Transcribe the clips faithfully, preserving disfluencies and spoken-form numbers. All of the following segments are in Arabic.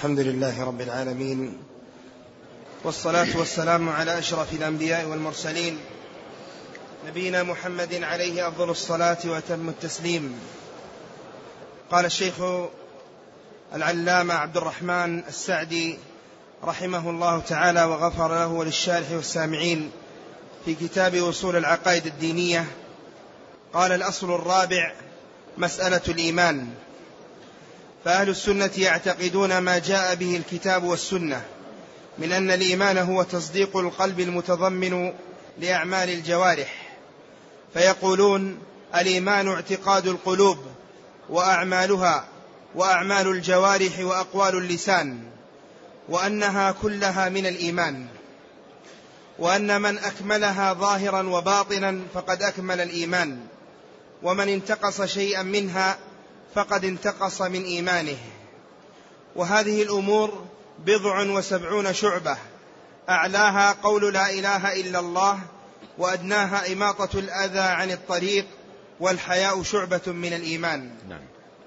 الحمد لله رب العالمين، والصلاة والسلام على أشرف الأنبياء والمرسلين، نبينا محمد عليه أفضل الصلاة وأتم التسليم. قال الشيخ العلامة عبد الرحمن السعدي رحمه الله تعالى وغفر له وللشارح والسامعين في كتاب أصول العقائد الدينية، قال: الأصل الرابع مسألة الإيمان. فأهل السنة يعتقدون ما جاء به الكتاب والسنة من أن الإيمان هو تصديق القلب المتضمن لأعمال الجوارح، فيقولون: الإيمان اعتقاد القلوب وأعمالها وأعمال الجوارح وأقوال اللسان، وأنها كلها من الإيمان، وأن من أكملها ظاهرا وباطنا فقد أكمل الإيمان، ومن انتقص شيئا منها فقد انتقص من إيمانه. وهذه الأمور بضع وسبعون شعبة، أعلاها قول لا إله إلا الله، وأدناها إماطة الأذى عن الطريق، والحياء شعبة من الإيمان. نعم.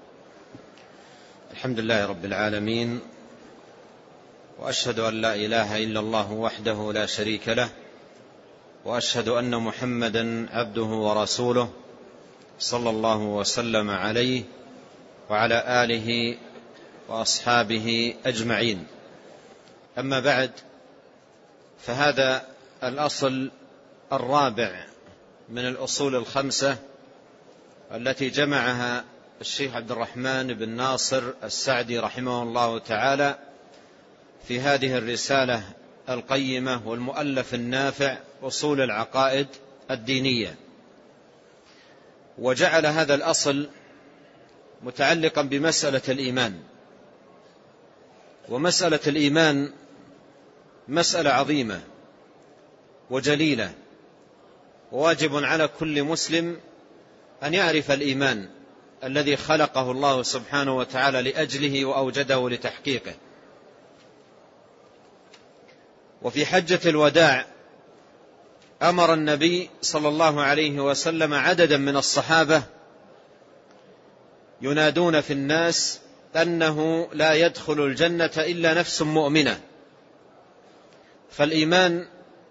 الحمد لله رب العالمين، وأشهد أن لا إله إلا الله وحده لا شريك له، وأشهد أن محمدا عبده ورسوله صلى الله وسلم عليه وعلى آله وأصحابه أجمعين. أما بعد، فهذا الأصل الرابع من الأصول الخمسة التي جمعها الشيخ عبد الرحمن بن ناصر السعدي رحمه الله تعالى في هذه الرسالة القيمة والمؤلف النافع أصول العقائد الدينية، وجعل هذا الأصل متعلقا بمسألة الإيمان. ومسألة الإيمان مسألة عظيمة وجليلة، وواجب على كل مسلم أن يعرف الإيمان الذي خلقه الله سبحانه وتعالى لأجله وأوجده لتحقيقه. وفي حجة الوداع أمر النبي صلى الله عليه وسلم عددا من الصحابة ينادون في الناس أنه لا يدخل الجنة إلا نفس مؤمنة. فالإيمان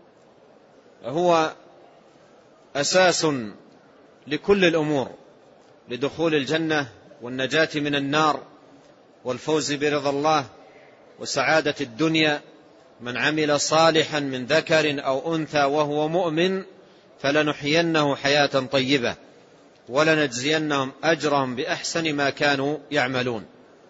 هو أساس لكل الأمور، لدخول الجنة والنجاة من النار والفوز برضا الله وسعادة الدنيا. من عمل صالحا من ذكر أو أنثى وهو مؤمن فلنحيينه حياة طيبة ولنجزينهم أجرهم بأحسن ما كانوا يعملون.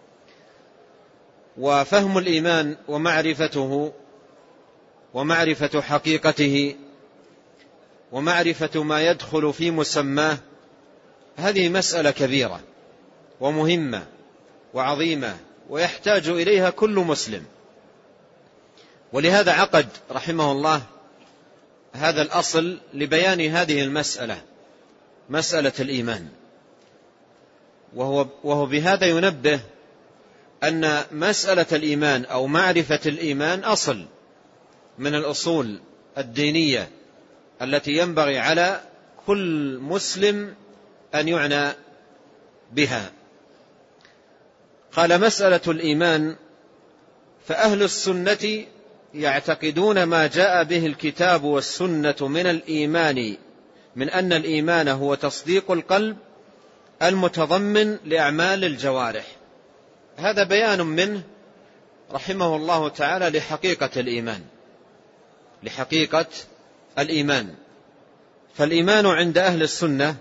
وفهم الإيمان ومعرفته ومعرفة حقيقته ومعرفة ما يدخل في مسماه، هذه مسألة كبيرة ومهمة وعظيمة، ويحتاج إليها كل مسلم. ولهذا عقد رحمه الله هذا الأصل لبيان هذه المسألة، مسألة الإيمان. وهو, وهو بهذا ينبه أن مسألة الإيمان أو معرفة الإيمان أصل من الأصول الدينية التي ينبغي على كل مسلم أن يعنى بها. قال: مسألة الإيمان. فأهل السنة يعتقدون ما جاء به الكتاب والسنة من الإيمان، من أن الإيمان هو تصديق القلب المتضمن لأعمال الجوارح. هذا بيان منه رحمه الله تعالى لحقيقة الإيمان، لحقيقة الإيمان. فالإيمان عند أهل السنة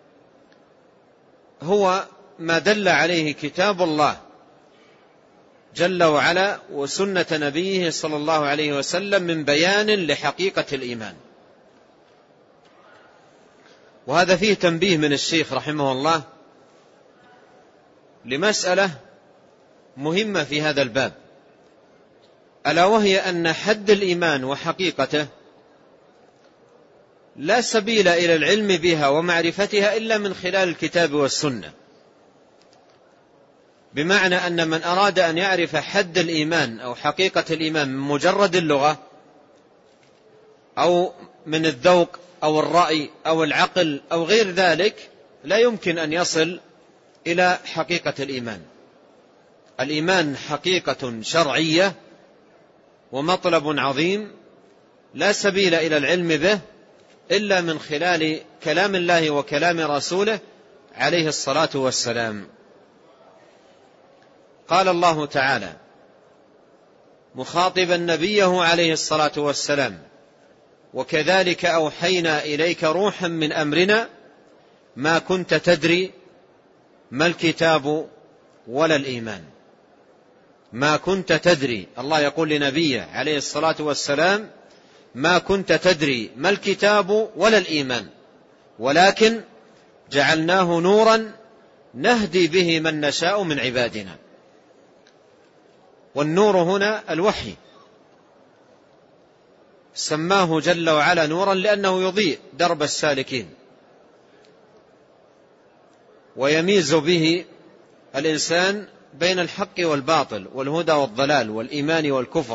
هو ما دل عليه كتاب الله جل وعلا وسنة نبيه صلى الله عليه وسلم من بيان لحقيقة الإيمان. وهذا فيه تنبيه من الشيخ رحمه الله لمسألة مهمة في هذا الباب، ألا وهي أن حد الإيمان وحقيقته لا سبيل إلى العلم بها ومعرفتها إلا من خلال الكتاب والسنة. بمعنى أن من أراد أن يعرف حد الإيمان أو حقيقة الإيمان من مجرد اللغة أو من الذوق أو الرأي أو العقل أو غير ذلك لا يمكن أن يصل إلى حقيقة الإيمان. الإيمان حقيقة شرعية ومطلب عظيم لا سبيل إلى العلم به إلا من خلال كلام الله وكلام رسوله عليه الصلاة والسلام. قال الله تعالى مخاطبا نبيه عليه الصلاة والسلام: وكذلك أوحينا إليك روحا من أمرنا ما كنت تدري ما الكتاب ولا الإيمان. ما كنت تدري، الله يقول لنبيه عليه الصلاة والسلام: ما كنت تدري ما الكتاب ولا الإيمان ولكن جعلناه نورا نهدي به من نشاء من عبادنا. والنور هنا الوحي، سماه جل وعلا نورا لأنه يضيء درب السالكين ويميز به الإنسان بين الحق والباطل والهدى والضلال والإيمان والكفر.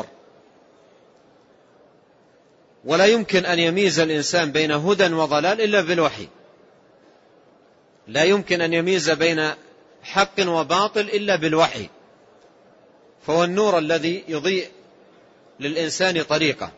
ولا يمكن أن يميز الإنسان بين هدى وضلال إلا بالوحي، لا يمكن أن يميز بين حق وباطل إلا بالوحي، فهو النور الذي يضيء للإنسان طريقه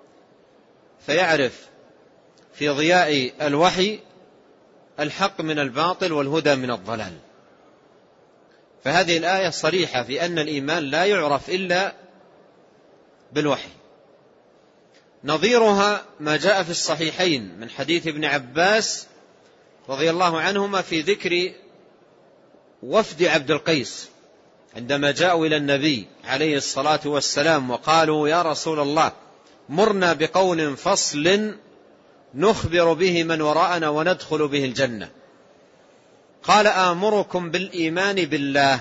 فيعرف في ضياء الوحي الحق من الباطل والهدى من الضلال. فهذه الآية صريحة في أن الإيمان لا يعرف إلا بالوحي. نظيرها ما جاء في الصحيحين من حديث ابن عباس رضي الله عنهما في ذكر وفد عبد القيس عندما جاءوا إلى النبي عليه الصلاة والسلام وقالوا: يا رسول الله، مرنا بقول فصل نخبر به من وراءنا وندخل به الجنة. قال: آمركم بالإيمان بالله.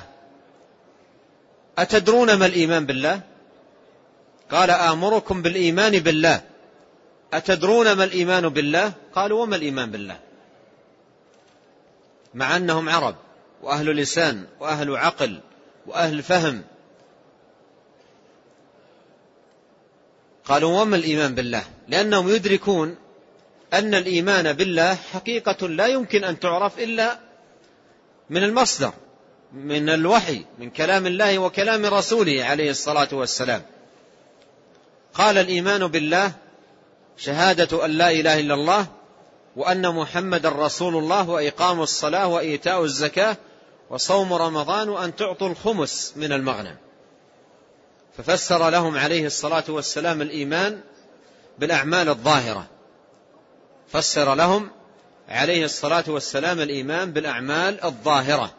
أتدرون ما الإيمان بالله؟ قال: آمركم بالإيمان بالله. أتدرون ما الإيمان بالله؟ قالوا: وما الإيمان بالله؟ مع أنهم عرب وأهل لسان وأهل عقل وأهل فهم. قالوا: وما الإيمان بالله؟ لأنهم يدركون أن الإيمان بالله حقيقة لا يمكن أن تعرف إلا من المصدر، من الوحي، من كلام الله وكلام رسوله عليه الصلاة والسلام. قال: الإيمان بالله شهادة أن لا إله إلا الله وأن محمد رسول الله وإقام الصلاة وإيتاء الزكاة وصوم رمضان وأن تعطوا الخمس من المغنم. ففسر لهم عليه الصلاة والسلام الإيمان بالأعمال الظاهرة، فسر لهم عليه الصلاة والسلام الإيمان بالأعمال الظاهرة.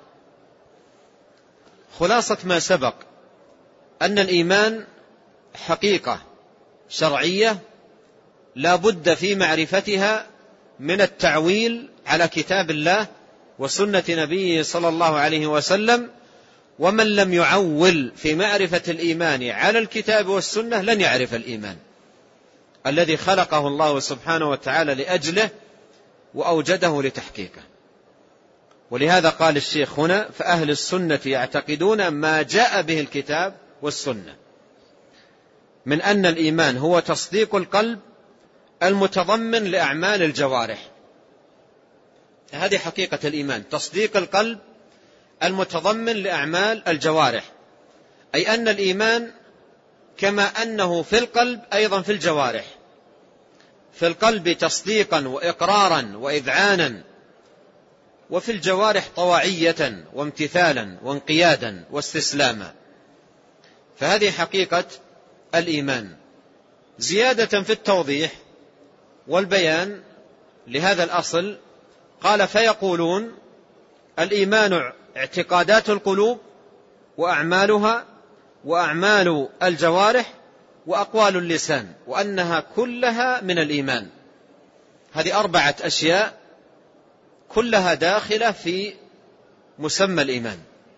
خلاصة ما سبق أن الإيمان حقيقة شرعية لا بد في معرفتها من التعويل على كتاب الله وسنة نبيه صلى الله عليه وسلم. ومن لم يعول في معرفة الإيمان على الكتاب والسنة لن يعرف الإيمان الذي خلقه الله سبحانه وتعالى لأجله وأوجده لتحقيقه. ولهذا قال الشيخ هنا: فأهل السنة يعتقدون ما جاء به الكتاب والسنة من أن الإيمان هو تصديق القلب المتضمن لأعمال الجوارح. هذه حقيقة الإيمان، تصديق القلب المتضمن لأعمال الجوارح، أي أن الإيمان كما أنه في القلب أيضا في الجوارح. في القلب تصديقا وإقرارا وإذعانا، وفي الجوارح طواعية وامتثالا وانقيادا واستسلاما. فهذه حقيقة الإيمان. زيادة في التوضيح والبيان لهذا الأصل قال: فيقولون الإيمان اعتقادات القلوب وأعمالها وأعمال الجوارح وأقوال اللسان، وأنها كلها من الإيمان. هذه أربعة أشياء كلها داخلة في مسمى الإيمان.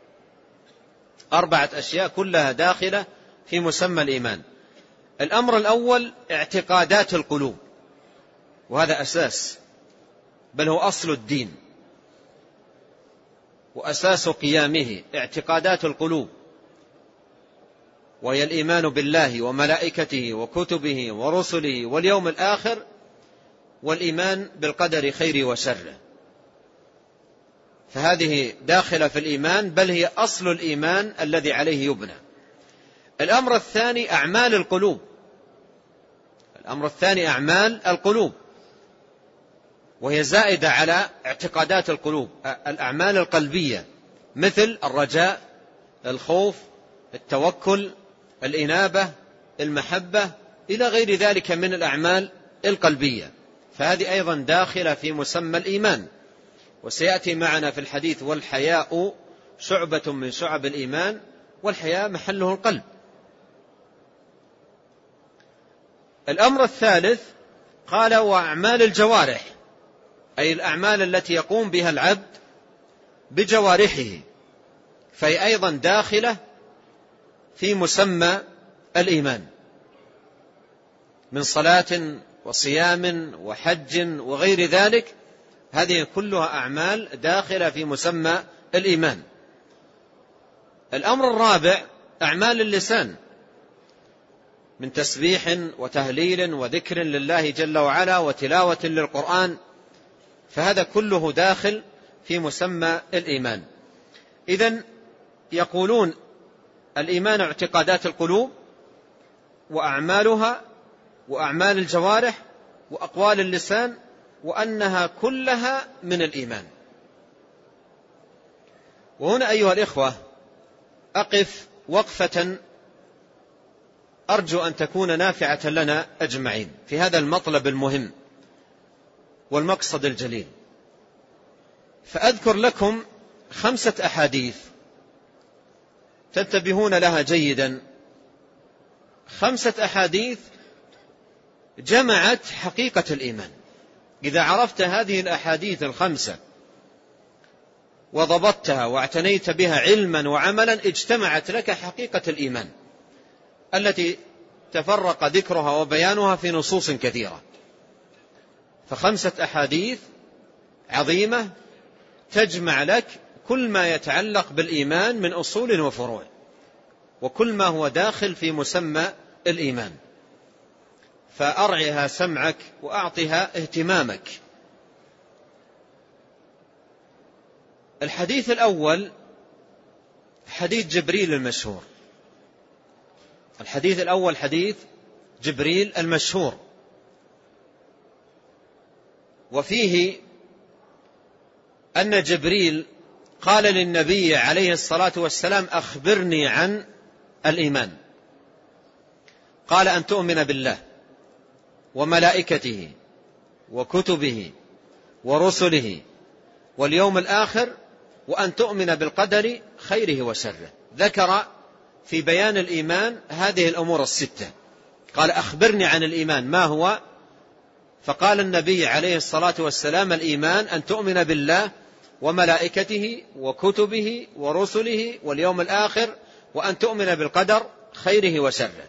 أربعة أشياء كلها داخلة في مسمى الإيمان. الأمر الأول اعتقادات القلوب، وهذا أساس، بل هو أصل الدين وأساس قيامه. اعتقادات القلوب وهي الإيمان بالله وملائكته وكتبه ورسله واليوم الآخر، والإيمان بالقدر خير وشره. فهذه داخلة في الإيمان، بل هي أصل الإيمان الذي عليه يبنى. الأمر الثاني أعمال القلوب. الأمر الثاني أعمال القلوب، وهي زائدة على اعتقادات القلوب، الأعمال القلبية، مثل الرجاء، الخوف، التوكل، الإنابة، المحبة، إلى غير ذلك من الأعمال القلبية، فهذه أيضا داخلة في مسمى الإيمان. وسيأتي معنا في الحديث: والحياء شعبة من شعب الإيمان، والحياء محله القلب. الأمر الثالث قال: وأعمال الجوارح، أي الأعمال التي يقوم بها العبد بجوارحه، فهي أيضا داخلة في مسمى الإيمان، من صلاة وصيام وحج وغير ذلك، هذه كلها أعمال داخلة في مسمى الإيمان. الأمر الرابع أعمال اللسان، من تسبيح وتهليل وذكر لله جل وعلا وتلاوة للقرآن، فهذا كله داخل في مسمى الإيمان. إذن يقولون الإيمان اعتقادات القلوب وأعمالها وأعمال الجوارح وأقوال اللسان، وأنها كلها من الإيمان. وهنا أيها الإخوة أقف وقفة أرجو أن تكون نافعة لنا أجمعين في هذا المطلب المهم والمقصد الجليل، فأذكر لكم خمسة أحاديث تنتبهون لها جيدا، خمسة أحاديث جمعت حقيقة الإيمان. إذا عرفت هذه الأحاديث الخمسة وضبطتها واعتنيت بها علما وعملا، اجتمعت لك حقيقة الإيمان التي تفرق ذكرها وبيانها في نصوص كثيرة. فخمسة أحاديث عظيمة تجمع لك كل ما يتعلق بالإيمان من أصول وفروع، وكل ما هو داخل في مسمى الإيمان، فأرعها سمعك وأعطها اهتمامك. الحديث الأول حديث جبريل المشهور. الحديث الأول حديث جبريل المشهور، وفيه أن جبريل قال للنبي عليه الصلاة والسلام: أخبرني عن الإيمان. قال: أن تؤمن بالله وملائكته وكتبه ورسله واليوم الآخر، وأن تؤمن بالقدر خيره وشره. ذكر في بيان الإيمان هذه الأمور الستة. قال: أخبرني عن الإيمان ما هو؟ فقال النبي عليه الصلاة والسلام: الإيمان أن تؤمن بالله وملائكته وكتبه ورسله واليوم الآخر، وأن تؤمن بالقدر خيره وشره.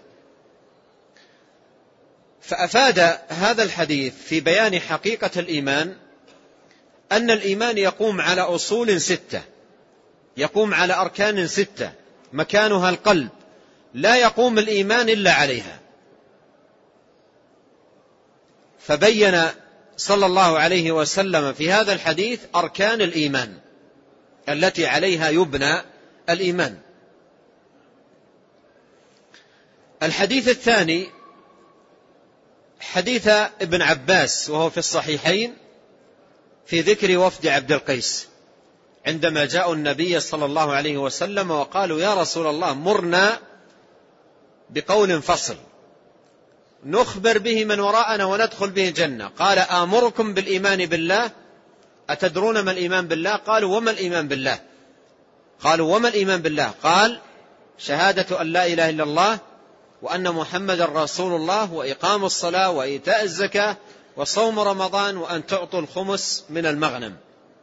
فأفاد هذا الحديث في بيان حقيقة الإيمان أن الإيمان يقوم على أصول ستة، يقوم على أركان ستة مكانها القلب، لا يقوم الإيمان إلا عليها. فبين صلى الله عليه وسلم في هذا الحديث أركان الإيمان التي عليها يبنى الإيمان. الحديث الثاني حديث ابن عباس، وهو في الصحيحين، في ذكر وفد عبد القيس عندما جاءوا النبي صلى الله عليه وسلم وقالوا: يا رسول الله، مرنا بقول فصل نخبر به من وراءنا وندخل به الجنة. قال: آمركم بالإيمان بالله. أتدرون ما الإيمان بالله؟ قالوا: وما الإيمان بالله؟ قالوا: وما الإيمان بالله؟ قال: شهادة أن لا إله إلا الله وأن محمد رسول الله، وإقام الصلاة، وإيتاء الزكاة، وصوم رمضان، وأن تعطوا الخمس من المغنم.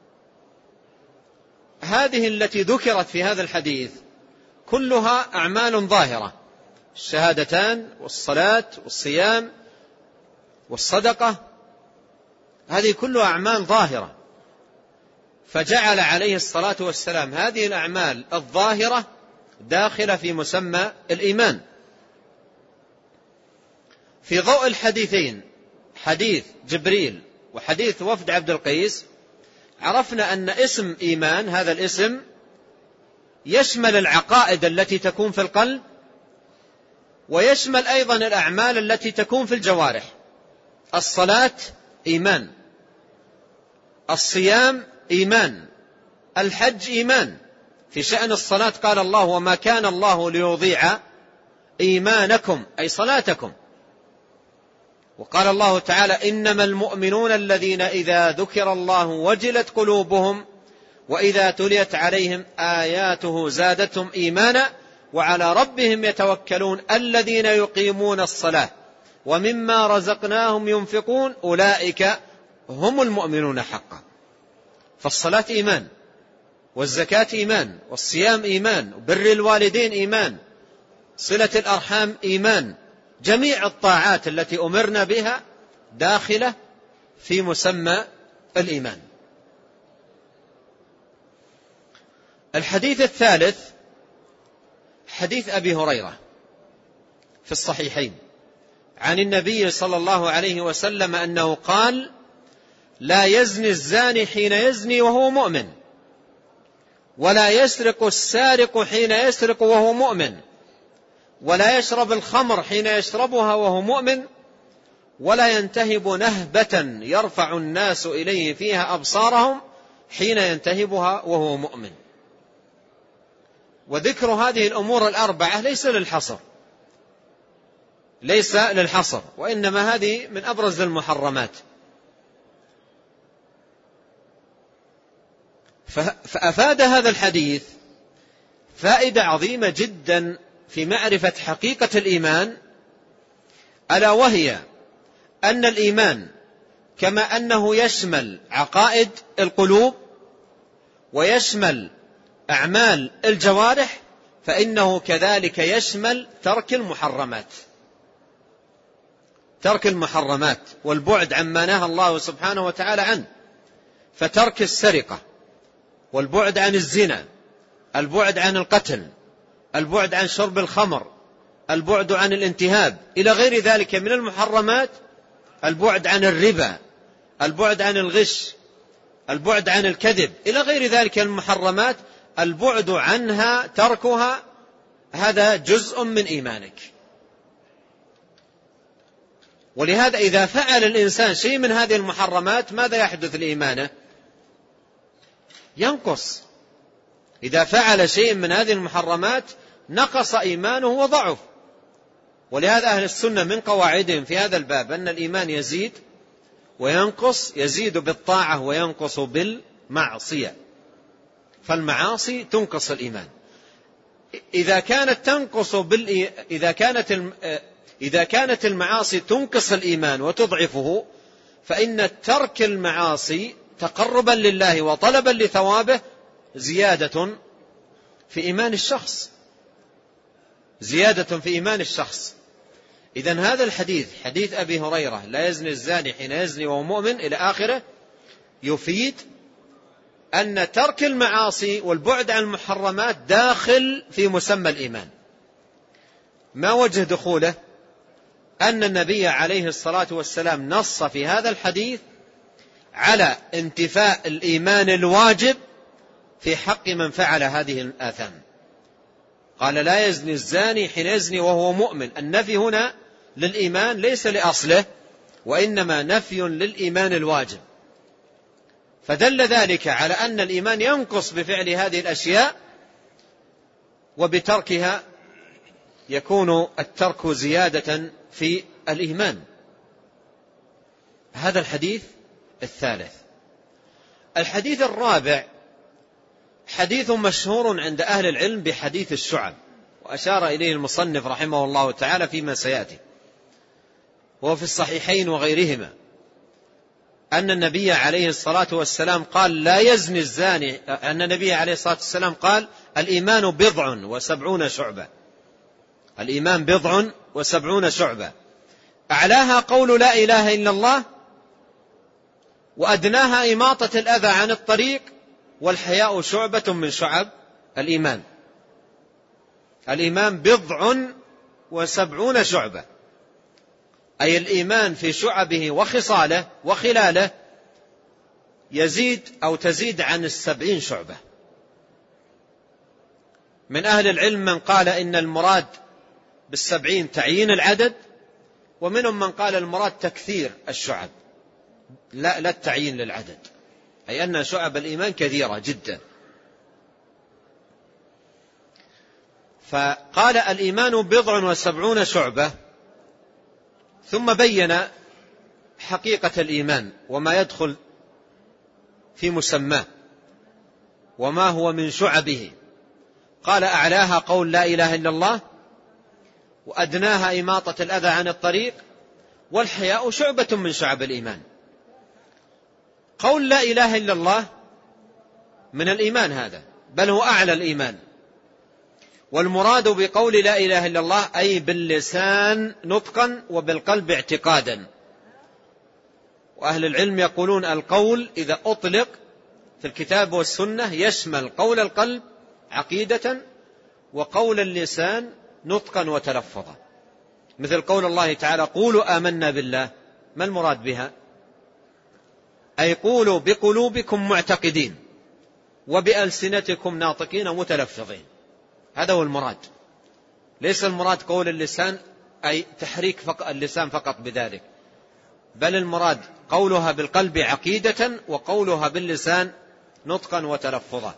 هذه التي ذكرت في هذا الحديث كلها أعمال ظاهرة: الشهادتان والصلاة والصيام والصدقة، هذه كلها أعمال ظاهرة. فجعل عليه الصلاة والسلام هذه الأعمال الظاهرة داخلة في مسمى الإيمان. في ضوء الحديثين، حديث جبريل وحديث وفد عبد القيس، عرفنا أن اسم إيمان هذا الاسم يشمل العقائد التي تكون في القلب، ويشمل أيضا الأعمال التي تكون في الجوارح. الصلاة إيمان، الصيام إيمان، الحج إيمان. في شأن الصلاة قال الله: وما كان الله ليضيع إيمانكم، أي صلاتكم. وقال الله تعالى: إنما المؤمنون الذين إذا ذكر الله وجلت قلوبهم وإذا تليت عليهم آياته زادتهم إيمانا وعلى ربهم يتوكلون الذين يقيمون الصلاة ومما رزقناهم ينفقون أولئك هم المؤمنون حقا. فالصلاة إيمان، والزكاة إيمان، والصيام إيمان، وبر الوالدين إيمان، صلة الأرحام إيمان. جميع الطاعات التي أمرنا بها داخلة في مسمى الإيمان. الحديث الثالث حديث أبي هريرة في الصحيحين عن النبي صلى الله عليه وسلم أنه قال: لا يزني الزاني حين يزني وهو مؤمن، ولا يسرق السارق حين يسرق وهو مؤمن، ولا يشرب الخمر حين يشربها وهو مؤمن، ولا ينتهب نهبة يرفع الناس إليه فيها أبصارهم حين ينتهبها وهو مؤمن. وذكر هذه الأمور الأربعة ليس للحصر، ليس للحصر، وإنما هذه من أبرز المحرمات. فأفاد هذا الحديث فائدة عظيمة جدا في معرفة حقيقة الإيمان، ألا وهي أن الإيمان كما أنه يشمل عقائد القلوب ويشمل أعمال الجوارح، فإنه كذلك يشمل ترك المحرمات، ترك المحرمات والبعد عما نهى الله سبحانه وتعالى عنه. فترك السرقة، والبعد عن الزنا، البعد عن القتل، البعد عن شرب الخمر، البعد عن الانتهاب، إلى غير ذلك من المحرمات، البعد عن الربا، البعد عن الغش، البعد عن الكذب، إلى غير ذلك من المحرمات، البعد عنها تركها هذا جزء من إيمانك. ولهذا إذا فعل الإنسان شيء من هذه المحرمات ماذا يحدث لإيمانه؟ ينقص. إذا فعل شيء من هذه المحرمات نقص إيمانه وضعف. ولهذا أهل السنة من قواعدهم في هذا الباب أن الإيمان يزيد وينقص، يزيد بالطاعة وينقص بالمعصية. فالمعاصي تنقص الإيمان. إذا كانت تنقص بال إذا كانت الم... إذا كانت المعاصي تنقص الإيمان وتضعفه، فإن ترك المعاصي تقربا لله وطلبا لثوابه زيادة في إيمان الشخص، زيادة في إيمان الشخص. إذن هذا الحديث، حديث أبي هريرة: لا يزني الزاني حين يزني وهو مؤمن إلى آخره، يفيد أن ترك المعاصي والبعد عن المحرمات داخل في مسمى الإيمان. ما وجه دخوله؟ أن النبي عليه الصلاة والسلام نص في هذا الحديث على انتفاء الإيمان الواجب في حق من فعل هذه الآثام. قال: لا يزني الزاني حين يزني وهو مؤمن. النفي هنا للإيمان ليس لأصله، وإنما نفي للإيمان الواجب. فدل ذلك على أن الإيمان ينقص بفعل هذه الأشياء، وبتركها يكون الترك زيادة في الإيمان. هذا الحديث الثالث. الحديث الرابع حديث مشهور عند أهل العلم بحديث الشعب، وأشار إليه المصنف رحمه الله تعالى فيما سيأتي، وهو في الصحيحين وغيرهما، أن النبي عليه الصلاة والسلام قال: لا يزني الزاني. أن النبي عليه الصلاة والسلام قال: الإيمان بضع وسبعون شعبة. الإيمان بضع وسبعون شعبة، أعلاها قول لا إله إلا الله، وأدناها إماطة الأذى عن الطريق، والحياء شعبة من شعب الإيمان. الإيمان بضع وسبعون شعبة، أي الإيمان في شعبه وخصاله وخلاله يزيد أو تزيد عن السبعين شعبة. من أهل العلم من قال إن المراد بالسبعين تعيين العدد، ومنهم من قال المراد تكثير الشعب، لا, لا التعيين للعدد، أي أن شعب الإيمان كثيرة جدا. فقال الإيمان بضع وسبعون شعبة، ثم بين حقيقة الإيمان وما يدخل في مسماه وما هو من شعبه. قال أعلاها قول لا إله إلا الله، وأدناها إماطة الأذى عن الطريق، والحياء شعبة من شعب الإيمان. قول لا إله إلا الله من الإيمان هذا، بل هو أعلى الإيمان. والمراد بقول لا إله إلا الله أي باللسان نطقا وبالقلب اعتقادا. وأهل العلم يقولون القول إذا أطلق في الكتاب والسنة يشمل قول القلب عقيدة وقول اللسان نطقا وتلفظا، مثل قول الله تعالى قولوا آمنا بالله. ما المراد بها؟ أي قولوا بقلوبكم معتقدين وبألسنتكم ناطقين متلفظين، هذا هو المراد. ليس المراد قول اللسان أي تحريك فقط اللسان فقط بذلك، بل المراد قولها بالقلب عقيدة وقولها باللسان نطقا وتلفظا،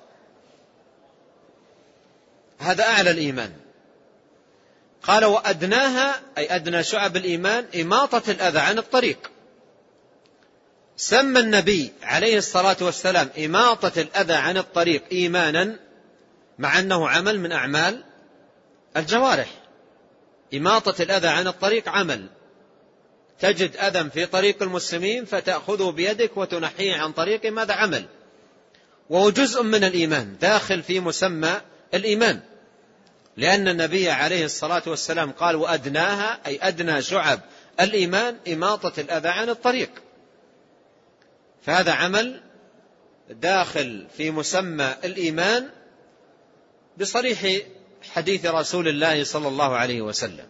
هذا أعلى الإيمان. قال وأدناها أي أدنى شعب الإيمان إماطة الأذى عن الطريق. سمى النبي عليه الصلاة والسلام إماطة الأذى عن الطريق إيمانا، مع أنه عمل من أعمال الجوارح. إماطة الأذى عن الطريق عمل، تجد أذى في طريق المسلمين فتأخذه بيدك وتنحيه عن طريق، ماذا عمل، وهو جزء من الإيمان داخل في مسمى الإيمان، لأن النبي عليه الصلاة والسلام قال وأدناها أي أدنى شعب الإيمان إماطة الأذى عن الطريق. فهذا عمل داخل في مسمى الإيمان بصريح حديث رسول الله صلى الله عليه وسلم.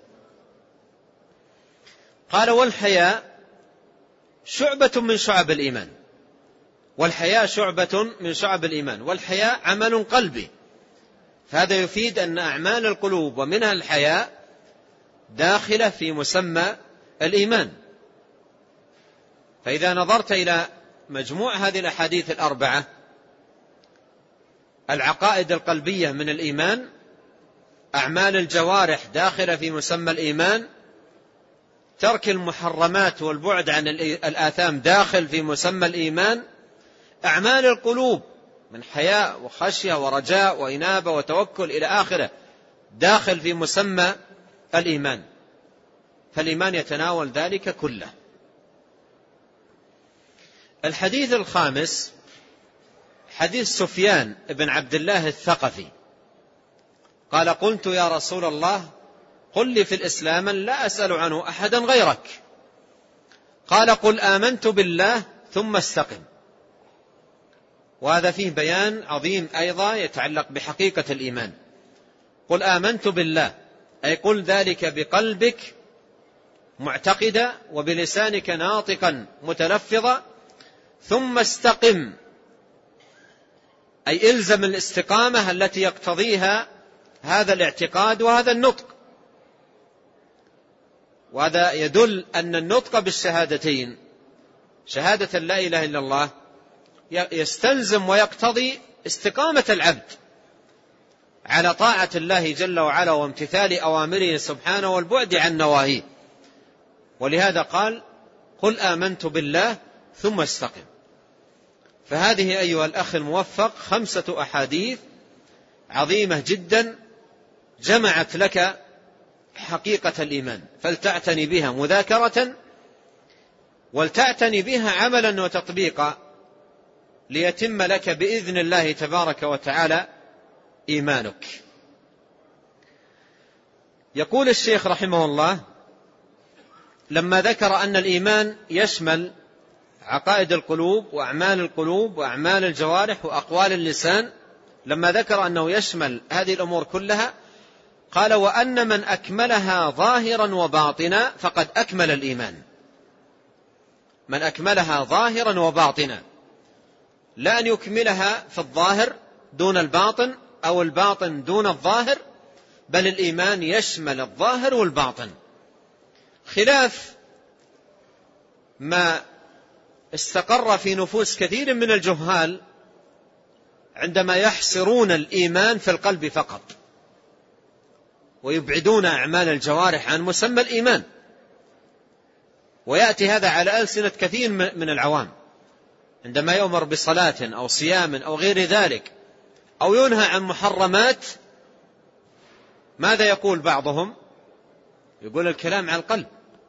قال والحياء شعبة من شعب الإيمان، والحياء شعبة من شعب الإيمان، والحياء عمل قلبي. فهذا يفيد أن أعمال القلوب ومنها الحياء داخلة في مسمى الإيمان. فإذا نظرت إلى مجموع هذه الأحاديث الأربعة، العقائد القلبية من الإيمان، أعمال الجوارح داخلة في مسمى الإيمان، ترك المحرمات والبعد عن الآثام داخل في مسمى الإيمان، أعمال القلوب من حياء وخشية ورجاء وإنابة وتوكل إلى آخره داخل في مسمى الإيمان. فالإيمان يتناول ذلك كله. الحديث الخامس حديث سفيان بن عبد الله الثقفي قال قلت يا رسول الله قل لي في الإسلام لا أسأل عنه أحدا غيرك. قال قل آمنت بالله ثم استقم. وهذا فيه بيان عظيم أيضا يتعلق بحقيقة الإيمان. قل آمنت بالله أي قل ذلك بقلبك معتقدا وبلسانك ناطقا متلفظا، ثم استقم أي إلزم الاستقامة التي يقتضيها هذا الاعتقاد وهذا النطق. وهذا يدل أن النطق بالشهادتين، شهادة لا إله إلا الله، يستلزم ويقتضي استقامة العبد على طاعة الله جل وعلا وامتثال أوامره سبحانه والبعد عن نواهيه. ولهذا قال قل آمنت بالله ثم استقم. فهذه أيها الأخ الموفق خمسة أحاديث عظيمة جدا جمعت لك حقيقة الإيمان، فلتعتني بها مذاكرة ولتعتني بها عملا وتطبيقا ليتم لك بإذن الله تبارك وتعالى إيمانك. يقول الشيخ رحمه الله لما ذكر أن الإيمان يشمل عقائد القلوب وأعمال القلوب وأعمال الجوارح وأقوال اللسان، لما ذكر أنه يشمل هذه الأمور كلها قال وأن من أكملها ظاهرا وباطنا فقد أكمل الإيمان. من أكملها ظاهرا وباطنا لا أن يكملها في الظاهر دون الباطن أو الباطن دون الظاهر، بل الإيمان يشمل الظاهر والباطن، خلاف ما استقر في نفوس كثير من الجهال عندما يحصرون الإيمان في القلب فقط ويبعدون أعمال الجوارح عن مسمى الإيمان. ويأتي هذا على ألسنة كثير من العوام عندما يؤمر بصلاة أو صيام أو غير ذلك أو ينهى عن محرمات، ماذا يقول بعضهم؟ يقول الكلام عن القلب،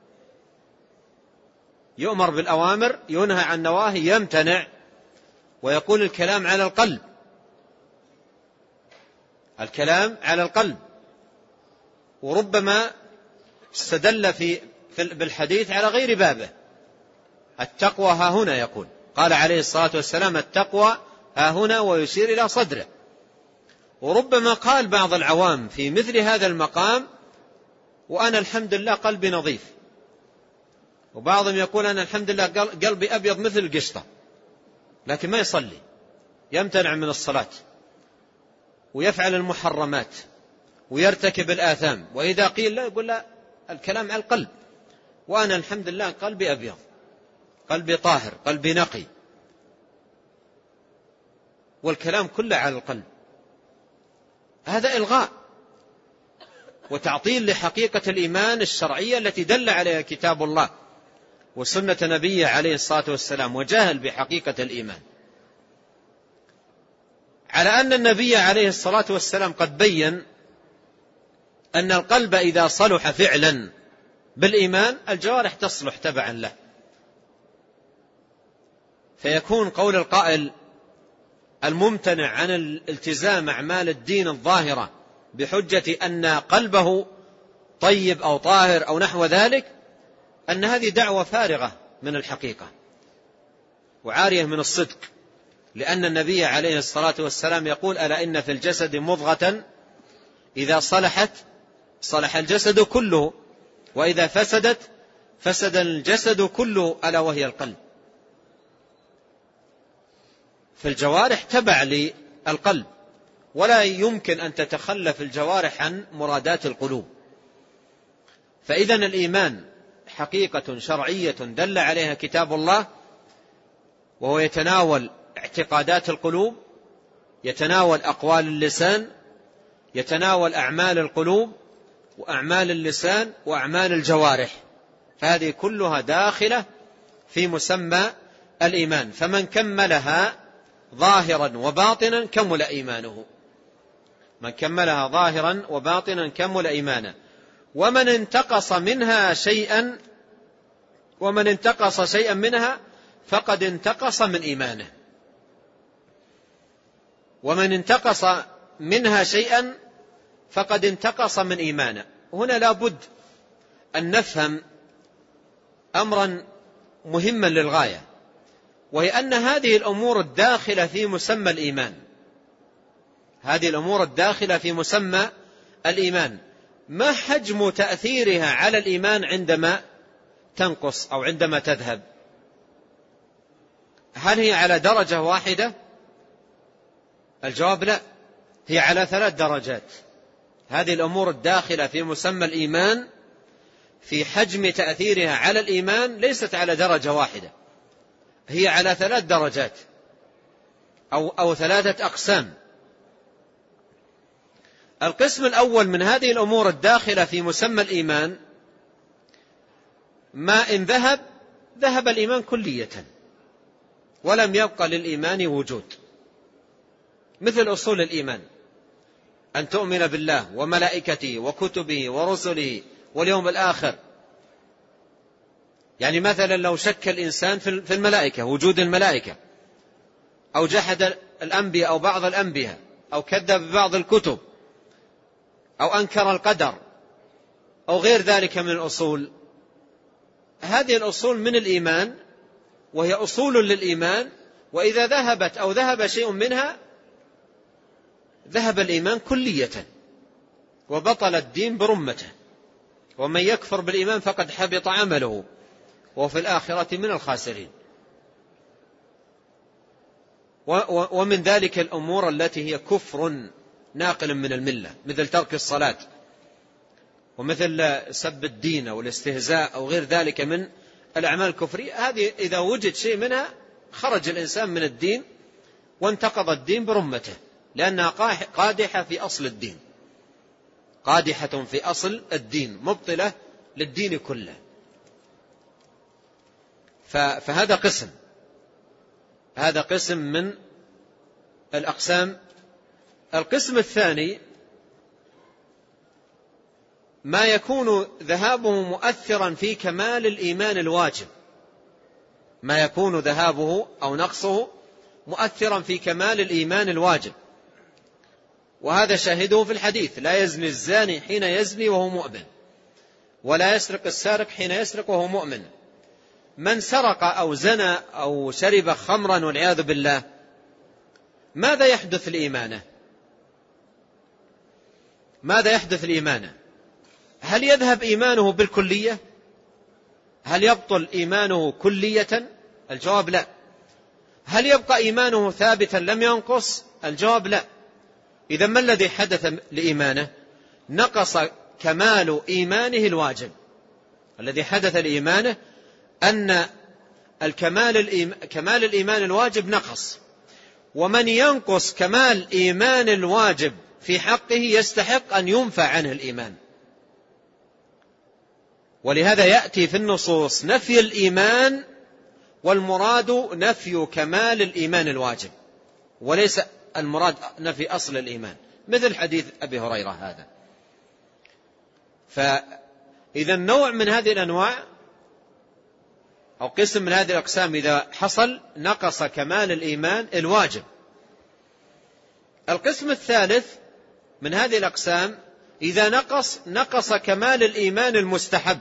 يؤمر بالأوامر ينهى عن نواهي يمتنع، ويقول الكلام على القلب، الكلام على القلب. وربما استدل في بالحديث على غير بابه، التقوى ها هنا، يقول قال عليه الصلاة والسلام التقوى ها هنا، ويشير إلى صدره. وربما قال بعض العوام في مثل هذا المقام وأنا الحمد لله قلبي نظيف، وبعضهم يقول أنا الحمد لله قلبي أبيض مثل القشطة، لكن ما يصلي، يمتنع من الصلاة ويفعل المحرمات ويرتكب الآثام، وإذا قيل لا يقول لا الكلام على القلب، وأنا الحمد لله قلبي أبيض، قلبي طاهر، قلبي نقي، والكلام كله على القلب. هذا إلغاء وتعطيل لحقيقة الإيمان الشرعية التي دل عليها كتاب الله وسنة نبيه عليه الصلاة والسلام، وجاهل بحقيقة الإيمان، على أن النبي عليه الصلاة والسلام قد بين أن القلب إذا صلح فعلا بالإيمان الجوارح تصلح تبعا له، فيكون قول القائل الممتنع عن الالتزام أعمال الدين الظاهرة بحجة أن قلبه طيب أو طاهر أو نحو ذلك، أن هذه دعوة فارغة من الحقيقة وعارية من الصدق، لأن النبي عليه الصلاة والسلام يقول ألا إن في الجسد مضغة إذا صلحت صلح الجسد كله، وإذا فسدت فسد الجسد كله، ألا وهي القلب. فالجوارح تبع للقلب، ولا يمكن أن تتخلف الجوارح عن مرادات القلوب. فإذا الإيمان حقيقة شرعية دل عليها كتاب الله، وهو يتناول اعتقادات القلوب، يتناول أقوال اللسان، يتناول أعمال القلوب وأعمال اللسان وأعمال الجوارح، فهذه كلها داخلة في مسمى الإيمان. فمن كملها ظاهرا وباطنا كمل إيمانه، من كملها ظاهرا وباطنا كمل إيمانه. ومن انتقص منها شيئا ومن انتقص شيئا منها فقد انتقص من إيمانه. ومن انتقص منها شيئا فقد انتقص من إيمانه. هنا لابد أن نفهم أمرا مهما للغاية، وهي أن هذه الأمور الداخلة في مسمى الإيمان، هذه الأمور الداخلة في مسمى الإيمان، ما حجم تأثيرها على الإيمان عندما تنقص أو عندما تذهب؟ هل هي على درجة واحدة؟ الجواب لا، هي على ثلاث درجات. هذه الأمور الداخلة في مسمى الإيمان في حجم تأثيرها على الإيمان ليست على درجة واحدة، هي على ثلاث درجات أو, أو ثلاثة أقسام. القسم الأول من هذه الأمور الداخلة في مسمى الإيمان ما إن ذهب ذهب الإيمان كلية ولم يبقى للإيمان وجود، مثل أصول الإيمان: أن تؤمن بالله وملائكته وكتبه ورسله واليوم الآخر. يعني مثلا لو شك الإنسان في الملائكة، وجود الملائكة، أو جحد الأنبياء أو بعض الأنبياء، أو كذب ببعض الكتب، أو أنكر القدر، أو غير ذلك من الأصول، هذه الأصول من الإيمان وهي أصول للإيمان، وإذا ذهبت أو ذهب شيء منها ذهب الإيمان كلية وبطل الدين برمته، ومن يكفر بالإيمان فقد حبط عمله وفي الآخرة من الخاسرين. ومن ذلك الأمور التي هي كفر ناقل من الملة، مثل ترك الصلاة ومثل سب الدين أو الاستهزاء أو غير ذلك من الأعمال الكفرية. هذه إذا وجد شيء منها خرج الإنسان من الدين وانتقض الدين برمته، لأنها قادحة في أصل الدين، قادحة في أصل الدين، مبطلة للدين كله. فهذا قسم هذا قسم من الأقسام. القسم الثاني ما يكون ذهابه مؤثرا في كمال الإيمان الواجب، ما يكون ذهابه أو نقصه مؤثرا في كمال الإيمان الواجب، وهذا شاهده في الحديث: لا يزني الزاني حين يزني وهو مؤمن، ولا يسرق السارق حين يسرق وهو مؤمن. من سرق أو زنى أو شرب خمرا والعياذ بالله، ماذا يحدث لإيمانه؟ ماذا يحدث لإيمانه؟ هل يذهب إيمانه بالكلية؟ هل يبطل إيمانه كلية؟ الجواب لا. هل يبقى إيمانه ثابتا لم ينقص؟ الجواب لا. إذا ما الذي حدث لإيمانه؟ نقص كمال إيمانه الواجب. الذي حدث لإيمانه أن الكمال الإيمان كمال الإيمان الواجب نقص، ومن ينقص كمال إيمان الواجب في حقه يستحق أن ينفى عنه الإيمان. ولهذا يأتي في النصوص نفي الإيمان، والمراد نفي كمال الإيمان الواجب، وليس المراد نفي أصل الإيمان، مثل حديث أبي هريرة هذا. فإذا نوع من هذه الأنواع أو قسم من هذه الأقسام إذا حصل نقص كمال الإيمان الواجب. القسم الثالث من هذه الأقسام إذا نقص نقص كمال الإيمان المستحب.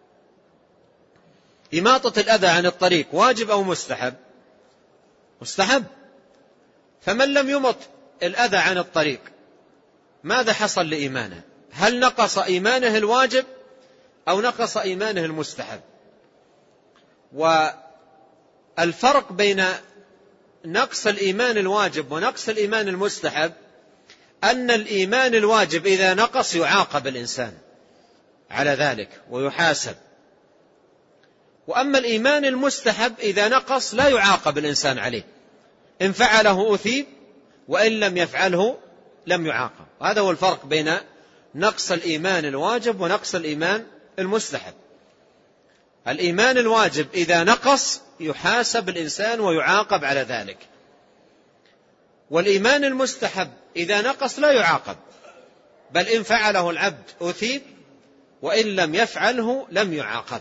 إماطة الأذى عن الطريق واجب أو مستحب؟ مستحب. فمن لم يمط الأذى عن الطريق ماذا حصل لإيمانه؟ هل نقص إيمانه الواجب أو نقص إيمانه المستحب؟ والفرق بين نقص الإيمان الواجب ونقص الإيمان المستحب أن الإيمان الواجب إذا نقص يعاقب الإنسان على ذلك ويحاسب، وأما الإيمان المستحب إذا نقص لا يعاقب الإنسان عليه، إن فعله أثيب وإن لم يفعله لم يعاقب. هذا هو الفرق بين نقص الإيمان الواجب ونقص الإيمان المستحب. الإيمان الواجب إذا نقص يحاسب الإنسان ويعاقب على ذلك، والإيمان المستحب إذا نقص لا يعاقب، بل إن فعله العبد أثيب وإن لم يفعله لم يعاقب.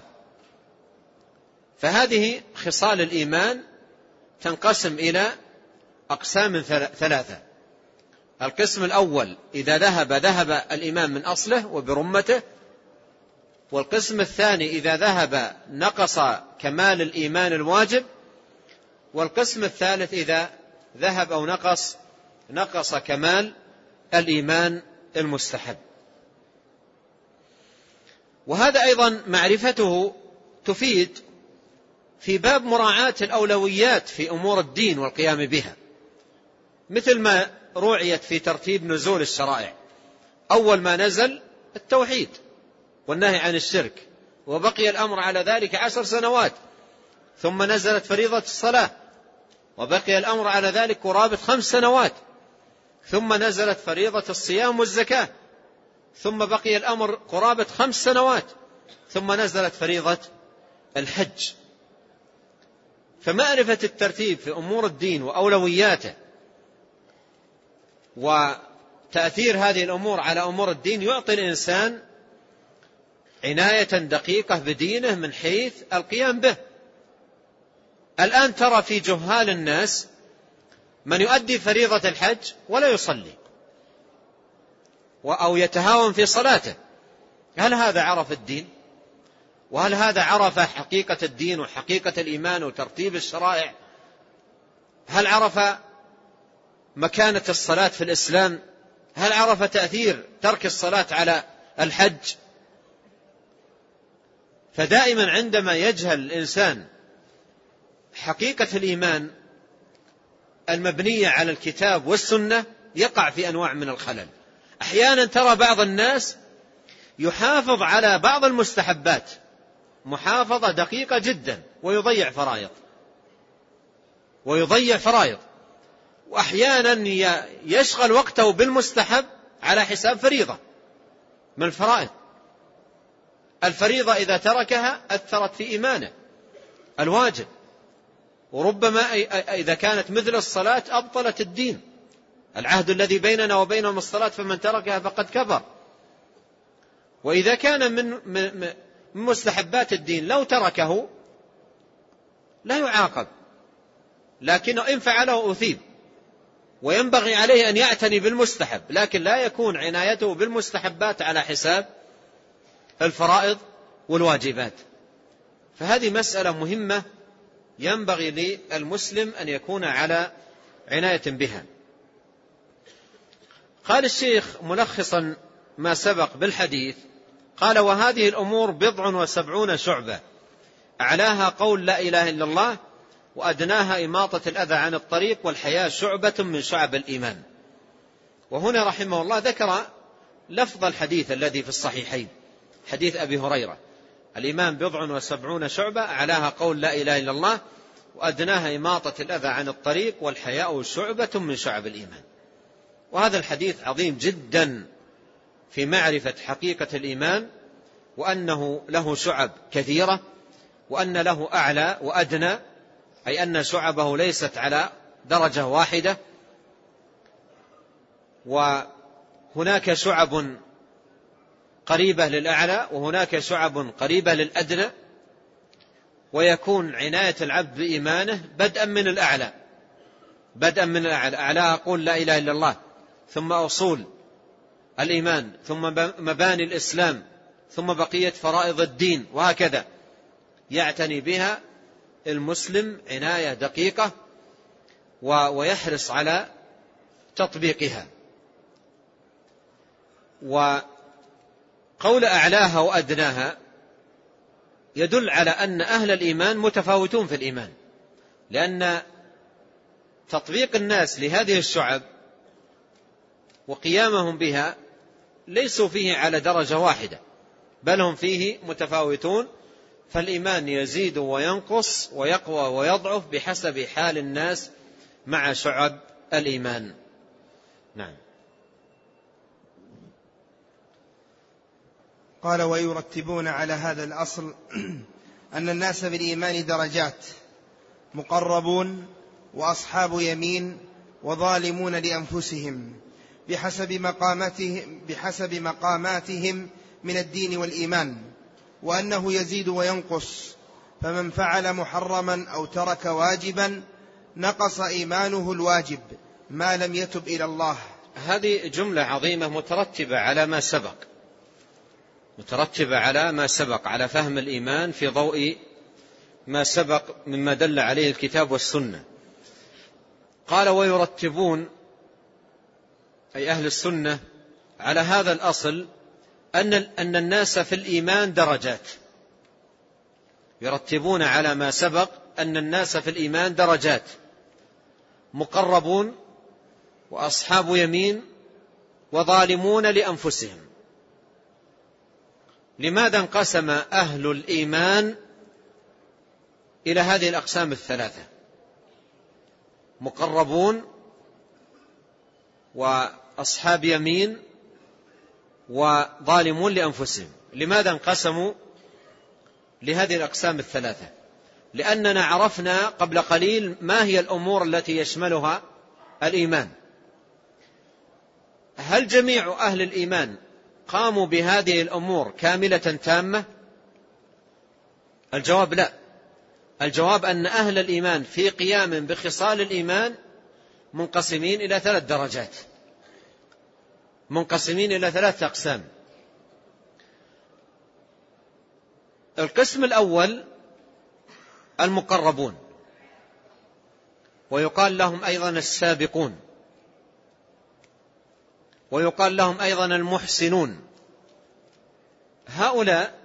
فهذه خصال الإيمان تنقسم إلى أقسام ثلاثة. القسم الأول إذا ذهب ذهب الإيمان من أصله وبرمته، والقسم الثاني إذا ذهب نقص كمال الإيمان الواجب، والقسم الثالث إذا ذهب أو نقص نقص كمال الإيمان المستحب. وهذا أيضا معرفته تفيد في باب مراعاة الأولويات في أمور الدين والقيام بها، مثل ما روعيت في ترتيب نزول الشرائع. أول ما نزل التوحيد والنهي عن الشرك، وبقي الأمر على ذلك عشر سنوات، ثم نزلت فريضة الصلاة، وبقي الأمر على ذلك قرابة خمس سنوات، ثم نزلت فريضة الصيام والزكاة، ثم بقي الأمر قرابة خمس سنوات، ثم نزلت فريضة الحج. فمعرفة الترتيب في أمور الدين وأولوياته وتأثير هذه الأمور على أمور الدين يعطي الإنسان عناية دقيقة بدينه من حيث القيام به. الآن ترى في جهال الناس من يؤدي فريضة الحج ولا يصلي أو يتهاون في صلاته. هل هذا عرف الدين؟ وهل هذا عرف حقيقة الدين وحقيقة الإيمان وترتيب الشرائع؟ هل عرف مكانة الصلاة في الإسلام؟ هل عرف تأثير ترك الصلاة على الحج؟ فدائما عندما يجهل الإنسان حقيقة الإيمان المبنية على الكتاب والسنة يقع في أنواع من الخلل. أحيانا ترى بعض الناس يحافظ على بعض المستحبات محافظة دقيقة جدا ويضيع فرائض ويضيع فرائض وأحيانا يشغل وقته بالمستحب على حساب فريضة من الفرائض. الفريضة إذا تركها أثرت في إيمانه الواجب، وربما إذا كانت مثل الصلاة أبطلت الدين. العهد الذي بيننا وبينهم الصلاة فمن تركها فقد كفر. وإذا كان من من مستحبات الدين لو تركه لا يعاقب، لكنه إن فعله أثيب. وينبغي عليه أن يعتني بالمستحب، لكن لا يكون عنايته بالمستحبات على حساب الفرائض والواجبات. فهذه مسألة مهمة ينبغي للمسلم أن يكون على عناية بها. قال الشيخ ملخصا ما سبق بالحديث، قال: وهذه الأمور بضع وسبعون شعبة، أعلاها قول لا إله إلا الله، وأدناها إماطة الأذى عن الطريق، والحياء شعبة من شعب الإيمان. وهنا رحمه الله ذكر لفظ الحديث الذي في الصحيحين، حديث أبي هريرة: الإيمان بضع وسبعون شعبة، أعلاها قول لا إله إلا الله، وأدناها إماطة الأذى عن الطريق، والحياء شعبة من شعب الإيمان. وهذا الحديث عظيم جدا في معرفة حقيقة الإيمان، وأنه له شعب كثيرة، وأن له أعلى وأدنى، أي أن شعبه ليست على درجة واحدة، وهناك شعب قريبة للأعلى وهناك شعب قريبة للأدنى. ويكون عناية العبد بإيمانه بدءا من الأعلى، بدءا من الأعلى، أعلى أقول لا إله إلا الله، ثم أصول الإيمان، ثم مباني الإسلام، ثم بقية فرائض الدين، وهكذا يعتني بها المسلم عناية دقيقة ويحرص على تطبيقها. وقول أعلاها وأدناها يدل على أن أهل الإيمان متفاوتون في الإيمان، لأن تطبيق الناس لهذه الشعب وقيامهم بها ليسوا فيه على درجة واحدة، بل هم فيه متفاوتون. فالإيمان يزيد وينقص ويقوى ويضعف بحسب حال الناس مع شعب الإيمان. نعم. قال: ويرتبون على هذا الأصل أن الناس بالإيمان درجات، مقربون وأصحاب يمين وظالمون لأنفسهم بحسب مقاماتهم, بحسب مقاماتهم من الدين والإيمان، وأنه يزيد وينقص، فمن فعل محرما أو ترك واجبا نقص إيمانه الواجب ما لم يتب إلى الله. هذه جملة عظيمة مترتبة على ما سبق، مترتبة على ما سبق على فهم الإيمان في ضوء ما سبق مما دل عليه الكتاب والسنة. قال: ويرتبون، أي أهل السنة، على هذا الأصل أن أن الناس في الإيمان درجات. يرتبون على ما سبق أن الناس في الإيمان درجات، مقربون وأصحاب يمين وظالمون لأنفسهم. لماذا انقسم أهل الإيمان إلى هذه الأقسام الثلاثة؟ مقربون وأصحاب يمين وظالمون لأنفسهم. لماذا انقسموا لهذه الأقسام الثلاثة؟ لأننا عرفنا قبل قليل ما هي الأمور التي يشملها الإيمان. هل جميع أهل الإيمان قاموا بهذه الأمور كاملة تامة؟ الجواب لا. الجواب أن أهل الإيمان في قيام بخصال الإيمان منقسمين إلى ثلاث درجات، منقسمين إلى ثلاث أقسام. القسم الأول المقربون، ويقال لهم أيضا السابقون، ويقال لهم أيضا المحسنون. هؤلاء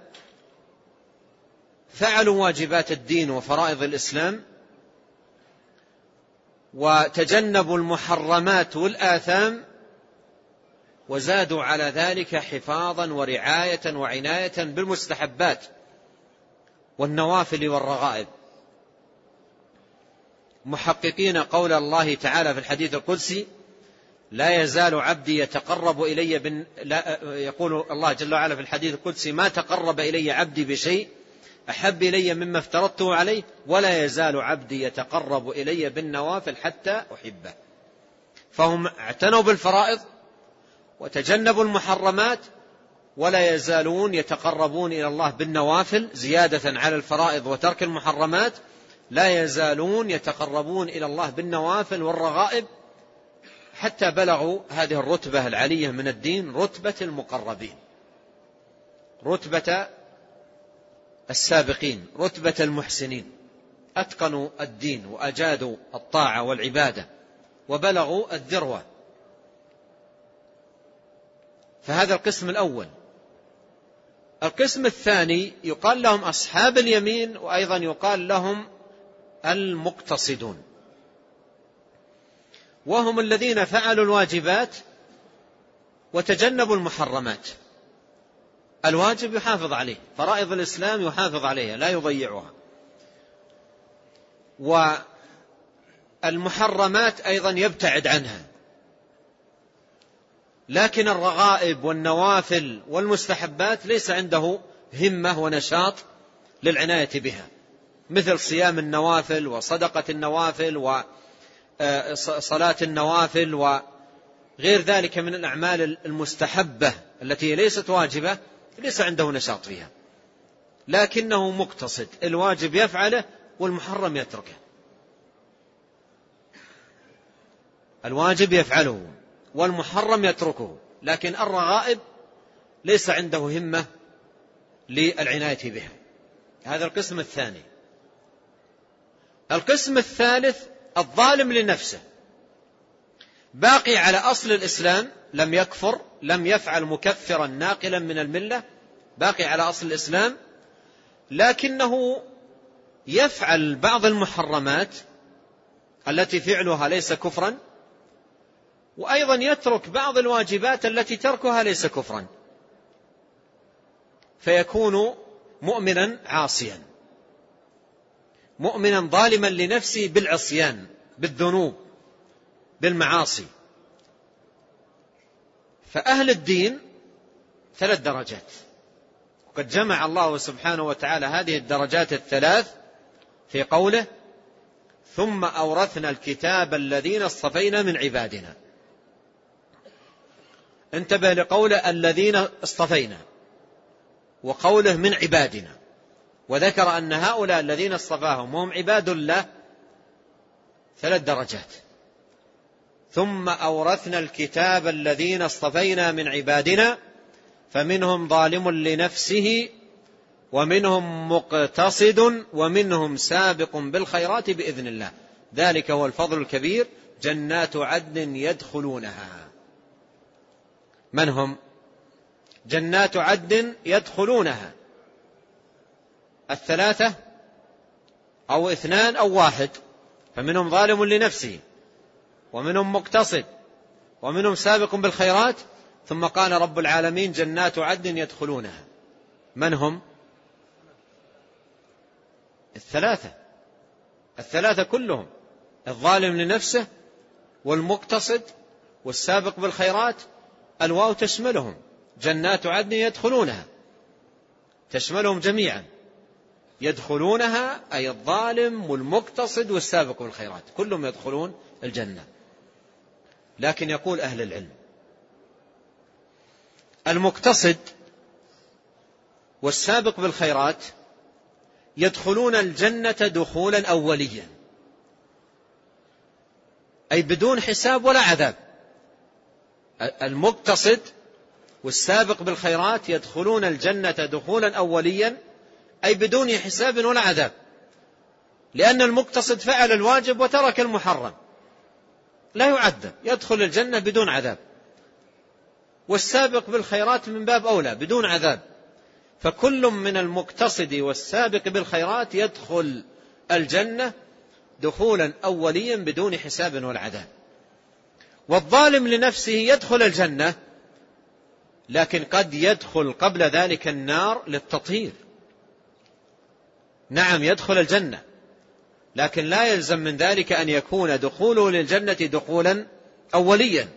فعلوا واجبات الدين وفرائض الإسلام وتجنبوا المحرمات والآثام، وزادوا على ذلك حفاظا ورعاية وعناية بالمستحبات والنوافل والرغائب، محققين قول الله تعالى في الحديث القدسي: لا يزال عبدي يتقرب إلي بن... لا يقول الله جل وعلا في الحديث القدسي: ما تقرب إلي عبدي بشيء أحب إلي مما افترضته عليه، ولا يزال عبدي يتقرب إلي بالنوافل حتى أحبه. فهم اعتنوا بالفرائض وتجنبوا المحرمات، ولا يزالون يتقربون إلى الله بالنوافل زيادة على الفرائض وترك المحرمات، لا يزالون يتقربون إلى الله بالنوافل والرغائب حتى بلغوا هذه الرتبة العالية من الدين، رتبة المقربين، رتبة السابقين، رتبة المحسنين، أتقنوا الدين وأجادوا الطاعة والعبادة وبلغوا الذروة. فهذا القسم الأول. القسم الثاني يقال لهم أصحاب اليمين، وأيضا يقال لهم المقتصدون، وهم الذين فعلوا الواجبات وتجنبوا المحرمات. الواجب يحافظ عليه، فرائض الإسلام يحافظ عليها لا يضيعها، والمحرمات أيضا يبتعد عنها، لكن الرغائب والنوافل والمستحبات ليس عنده همة ونشاط للعناية بها، مثل صيام النوافل وصدقة النوافل وصلاة النوافل وغير ذلك من الأعمال المستحبة التي ليست واجبة، ليس عنده نشاط فيها، لكنه مقتصد، الواجب يفعله والمحرم يتركه. الواجب يفعله والمحرم يتركه، لكن الرغائب ليس عنده همة للعناية بها. هذا القسم الثاني. القسم الثالث: الظالم لنفسه، باقي على أصل الإسلام، لم يكفر، لم يفعل مكفرا ناقلا من الملة، باقي على أصل الإسلام، لكنه يفعل بعض المحرمات التي فعلها ليس كفرا، وأيضا يترك بعض الواجبات التي تركها ليس كفرا، فيكون مؤمنا عاصيا، مؤمنا ظالما لنفسه بالعصيان، بالذنوب، بالمعاصي. فأهل الدين ثلاث درجات، وقد جمع الله سبحانه وتعالى هذه الدرجات الثلاث في قوله: ثم أورثنا الكتاب الذين اصطفينا من عبادنا. انتبه لقوله الذين اصطفينا وقوله من عبادنا، وذكر أن هؤلاء الذين اصطفاهم وهم عباد الله ثلاث درجات. ثم أورثنا الكتاب الذين اصطفينا من عبادنا فمنهم ظالم لنفسه ومنهم مقتصد ومنهم سابق بالخيرات بإذن الله، ذلك هو الفضل الكبير، جنات عدن يدخلونها. من هم؟ جنات عدن يدخلونها، الثلاثة أو اثنان أو واحد، فمنهم ظالم لنفسه ومنهم مقتصد ومنهم سابق بالخيرات، ثم قال رب العالمين جنات عدن يدخلونها. من هم؟ الثلاثة، الثلاثة كلهم، الظالم لنفسه والمقتصد والسابق بالخيرات، الواو تشملهم، جنات عدن يدخلونها تشملهم جميعا، يدخلونها أي الظالم والمقتصد والسابق بالخيرات كلهم يدخلون الجنة. لكن يقول أهل العلم المقتصد والسابق بالخيرات يدخلون الجنة دخولا أوليا، أي بدون حساب ولا عذاب. المقتصد والسابق بالخيرات يدخلون الجنة دخولا أوليا، أي بدون حساب ولا عذاب، لأن المقتصد فعل الواجب وترك المحرم لا يعذب، يدخل الجنة بدون عذاب، والسابق بالخيرات من باب أولى بدون عذاب. فكل من المقتصد والسابق بالخيرات يدخل الجنة دخولا أوليا بدون حساب ولا عذاب. والظالم لنفسه يدخل الجنة، لكن قد يدخل قبل ذلك النار للتطهير. نعم يدخل الجنة، لكن لا يلزم من ذلك أن يكون دخوله للجنة دخولا أوليا،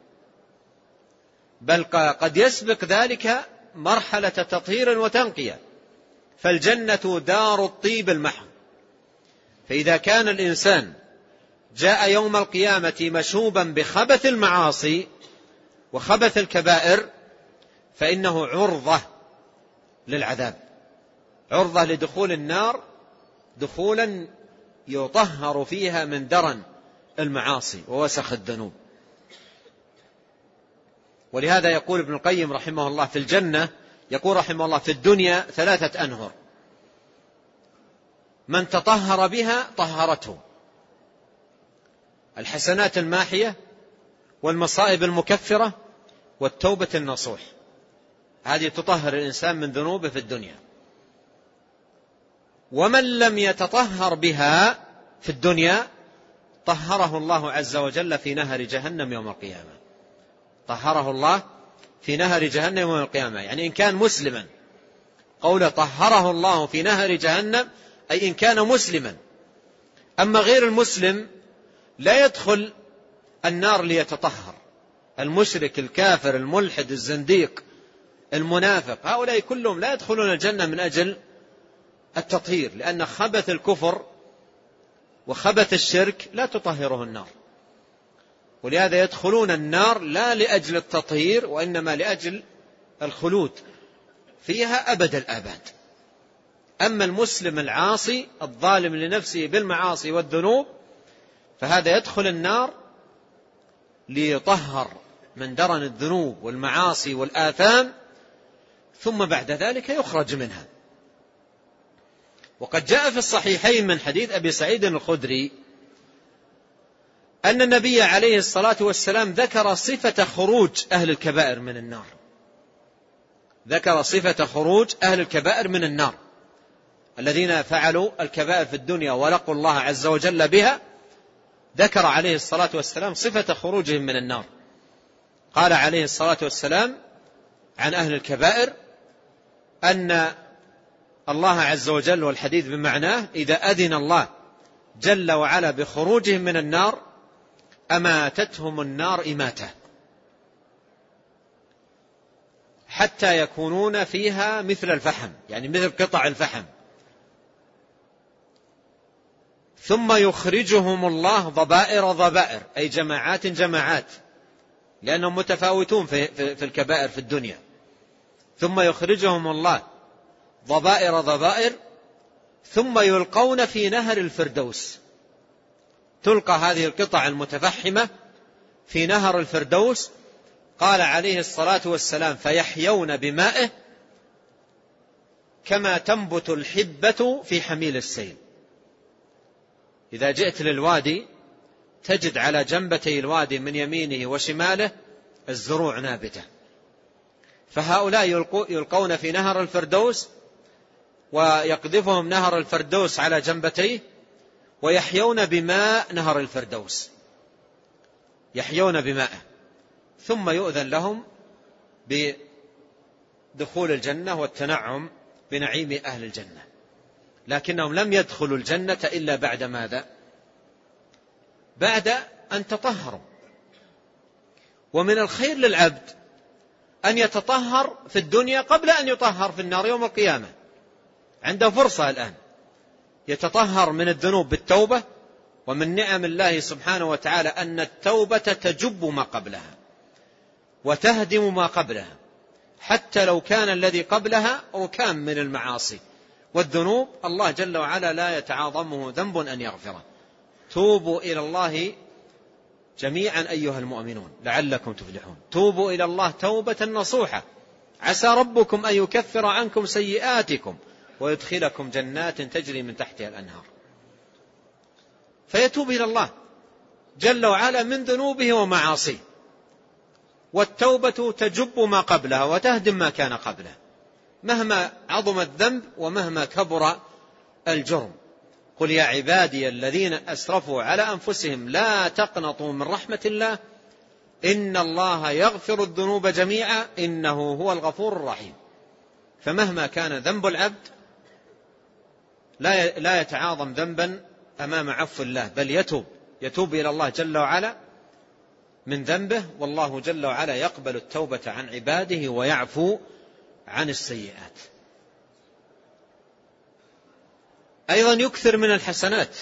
بل قد يسبق ذلك مرحلة تطهير وتنقية. فالجنة دار الطيب المحض، فإذا كان الإنسان جاء يوم القيامة مشوبا بخبث المعاصي وخبث الكبائر فإنه عرضة للعذاب، عرضة لدخول النار دخولا يطهر فيها من درن المعاصي ووسخ الذنوب. ولهذا يقول ابن القيم رحمه الله في الجنة، يقول رحمه الله: في الدنيا ثلاثة أنهر، من تطهر بها طهرته، الحسنات الماحية والمصائب المكفرة والتوبة النصوح، هذه تطهر الإنسان من ذنوبه في الدنيا. ومن لم يتطهر بها في الدنيا طهره الله عز وجل في نهر جهنم يوم القيامة، طهره الله في نهر جهنم يوم القيامة. يعني إن كان مسلما، قول طهره الله في نهر جهنم أي إن كان مسلما. أما غير المسلم لا يدخل النار ليتطهر، المشرك الكافر الملحد الزنديق المنافق، هؤلاء كلهم لا يدخلون الجنة من أجل التطهير، لأن خبث الكفر وخبث الشرك لا تطهره النار. ولهذا يدخلون النار لا لأجل التطهير، وإنما لأجل الخلود فيها أبد الآباد. أما المسلم العاصي الظالم لنفسه بالمعاصي والذنوب فهذا يدخل النار ليطهر من درن الذنوب والمعاصي والآثام، ثم بعد ذلك يخرج منها. وقد جاء في الصحيحين من حديث أبي سعيد الخدري أن النبي عليه الصلاة والسلام ذكر صفة خروج أهل الكبائر من النار، ذكر صفة خروج أهل الكبائر من النار، الذين فعلوا الكبائر في الدنيا ولقوا الله عز وجل بها، ذكر عليه الصلاة والسلام صفة خروجهم من النار. قال عليه الصلاة والسلام عن أهل الكبائر أن الله عز وجل، والحديث بمعناه، إذا أذن الله جل وعلا بخروجهم من النار أماتتهم النار إماتة حتى يكونون فيها مثل الفحم، يعني مثل قطع الفحم، ثم يخرجهم الله ضبائر ضبائر، أي جماعات جماعات، لأنهم متفاوتون في, في, في الكبائر في الدنيا. ثم يخرجهم الله ضبائر ضبائر ثم يلقون في نهر الفردوس، تلقى هذه القطع المتفحمة في نهر الفردوس. قال عليه الصلاة والسلام: فيحيون بمائه كما تنبت الحبة في حميل السيل. إذا جئت للوادي تجد على جنبتي الوادي من يمينه وشماله الزروع نابتة، فهؤلاء يلقون في نهر الفردوس ويقذفهم نهر الفردوس على جنبتيه ويحيون بماء نهر الفردوس، يحيون بماءه، ثم يؤذن لهم بدخول الجنة والتنعم بنعيم أهل الجنة. لكنهم لم يدخلوا الجنة إلا بعد ماذا؟ بعد أن تطهروا. ومن الخير للعبد أن يتطهر في الدنيا قبل أن يطهر في النار يوم القيامة، عنده فرصة الآن يتطهر من الذنوب بالتوبة. ومن نعم الله سبحانه وتعالى أن التوبة تجب ما قبلها وتهدم ما قبلها، حتى لو كان الذي قبلها ركام من المعاصي والذنوب، الله جل وعلا لا يتعاظمه ذنب أن يغفره. توبوا إلى الله جميعا أيها المؤمنون لعلكم تفلحون. توبوا إلى الله توبة نصوحة، عسى ربكم أن يكفر عنكم سيئاتكم ويدخلكم جنات تجري من تحتها الأنهار. فيتوب إلى الله جل وعلا من ذنوبه ومعاصيه، والتوبة تجب ما قبلها وتهدم ما كان قبله، مهما عظم الذنب ومهما كبر الجرم. قل يا عبادي الذين أسرفوا على أنفسهم لا تقنطوا من رحمة الله إن الله يغفر الذنوب جميعا إنه هو الغفور الرحيم. فمهما كان ذنب العبد لا يتعاظم ذنبا أمام عفو الله، بل يتوب يتوب إلى الله جل وعلا من ذنبه، والله جل وعلا يقبل التوبة عن عباده ويعفو عن السيئات. أيضا يكثر من الحسنات،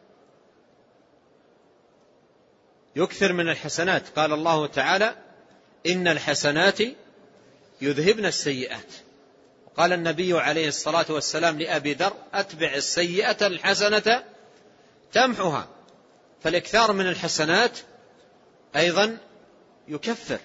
يكثر من الحسنات. قال الله تعالى إن الحسنات يذهبن السيئات. قال النبي عليه الصلاة والسلام لأبي ذر أتبع السيئة الحسنة تمحها. فالإكثار من الحسنات أيضا يكفر.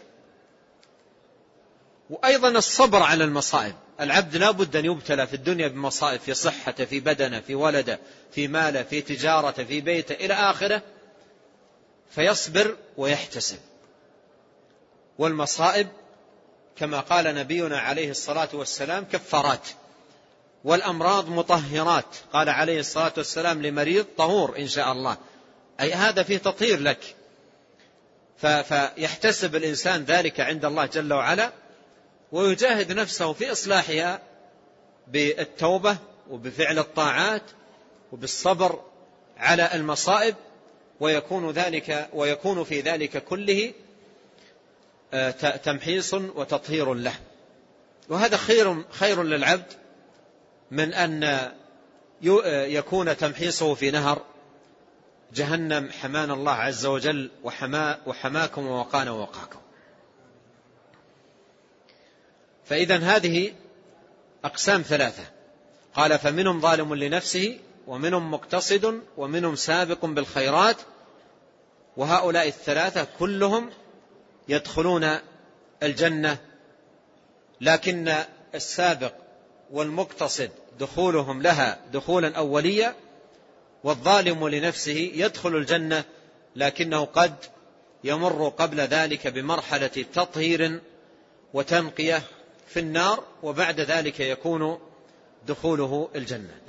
وأيضا الصبر على المصائب، العبد لا بد أن يبتلى في الدنيا بمصائب، في صحته، في بدنه، في ولده، في ماله، في تجارته، في بيته إلى آخره، فيصبر ويحتسب. والمصائب كما قال نبينا عليه الصلاة والسلام كفارات، والأمراض مطهرات. قال عليه الصلاة والسلام لمريض طهور إن شاء الله، أي هذا فيه تطهير لك. فيحتسب الإنسان ذلك عند الله جل وعلا، ويجاهد نفسه في إصلاحها بالتوبة وبفعل الطاعات وبالصبر على المصائب، ويكون ذلك ويكون في ذلك كله تمحيص وتطهير له. وهذا خير خير للعبد من أن يكون تمحيصه في نهر جهنم، حمانا الله عز وجل وحما وحماكم ووقانا ووقاكم. فإذا هذه أقسام ثلاثة. قال فمنهم ظالم لنفسه ومنهم مقتصد ومنهم سابق بالخيرات. وهؤلاء الثلاثة كلهم يدخلون الجنة، لكن السابق والمقتصد دخولهم لها دخولا أوليا، والظالم لنفسه يدخل الجنة لكنه قد يمر قبل ذلك بمرحلة تطهير وتنقية في النار، وبعد ذلك يكون دخوله الجنة.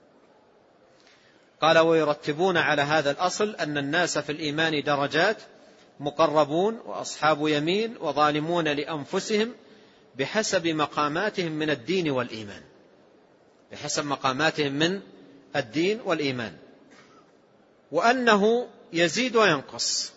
قال ويرتبون على هذا الأصل أن الناس في الإيمان درجات، مقربون وأصحاب يمين وظالمون لأنفسهم بحسب مقاماتهم من الدين والإيمان، بحسب مقاماتهم من الدين والإيمان، وأنه يزيد وينقص،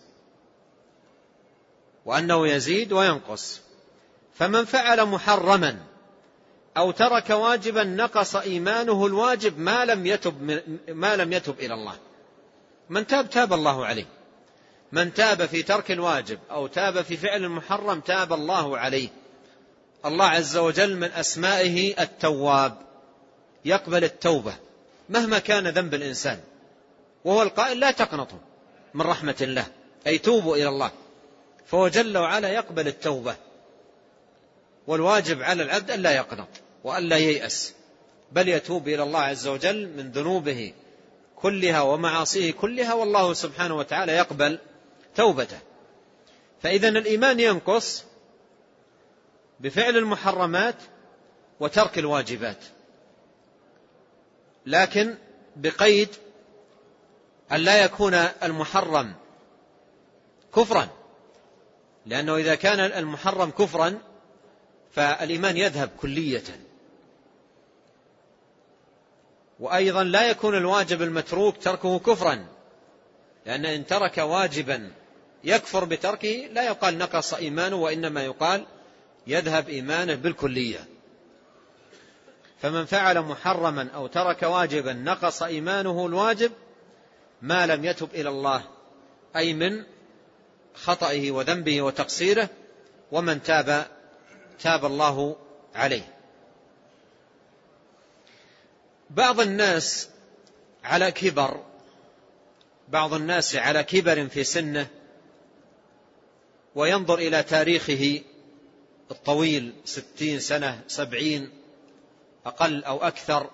وأنه يزيد وينقص. فمن فعل محرما أو ترك واجبا نقص إيمانه الواجب ما لم يتب, ما لم يتب إلى الله. من تاب تاب الله عليه، من تاب في ترك الواجب أو تاب في فعل المحرم تاب الله عليه. الله عز وجل من أسمائه التواب، يقبل التوبة مهما كان ذنب الإنسان، وهو القائل لا تقنطوا من رحمة الله، أي توبوا إلى الله. فهو جل وعلا يقبل التوبة، والواجب على العبد أن لا يقنط وأن لا ييأس، بل يتوب إلى الله عز وجل من ذنوبه كلها ومعاصيه كلها، والله سبحانه وتعالى يقبل توبته. فإذا الإيمان ينقص بفعل المحرمات وترك الواجبات، لكن بقيد أن لا يكون المحرم كفرا، لأنه إذا كان المحرم كفرا فالإيمان يذهب كلية. وأيضا لا يكون الواجب المتروك تركه كفرا، لأن إن ترك واجبا يكفر بتركه لا يقال نقص إيمانه، وإنما يقال يذهب إيمانه بالكلية. فمن فعل محرما أو ترك واجبا نقص إيمانه الواجب ما لم يتب إلى الله، أي من خطئه وذنبه وتقصيره. ومن تاب تاب الله عليه. بعض الناس على كبر بعض الناس على كبر في سنه، وينظر إلى تاريخه الطويل ستين سنة سبعين أقل أو أكثر،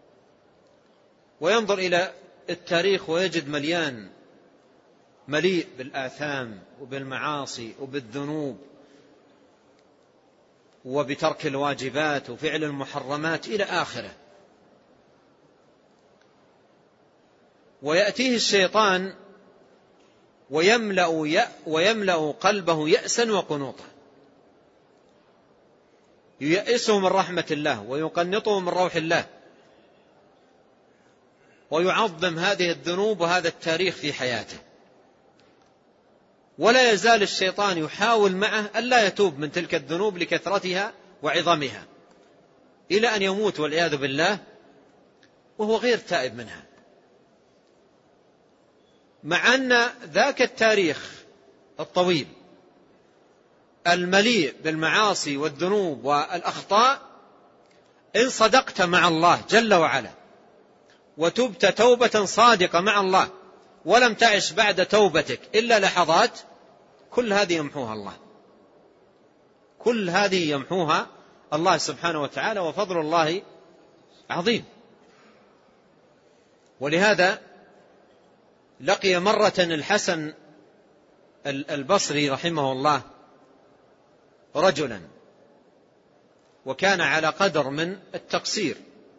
وينظر إلى التاريخ ويجد مليان مليء بالآثام وبالمعاصي وبالذنوب وبترك الواجبات وفعل المحرمات إلى آخره. ويأتيه الشيطان ويملأ, ويملأ قلبه يأسا وقنوطا، ييأسه من رحمة الله ويقنطه من روح الله، ويعظم هذه الذنوب وهذا التاريخ في حياته. ولا يزال الشيطان يحاول معه ألا يتوب من تلك الذنوب لكثرتها وعظمها، إلى أن يموت والعياذ بالله وهو غير تائب منها، مع أن ذاك التاريخ الطويل المليء بالمعاصي والذنوب والأخطاء إن صدقت مع الله جل وعلا وتبت توبة صادقة مع الله ولم تعش بعد توبتك إلا لحظات، كل هذه يمحوها الله، كل هذه يمحوها الله سبحانه وتعالى، وفضل الله عظيم. ولهذا لقي مرة الحسن البصري رحمه الله رجلا وكان على قدر من التقصير،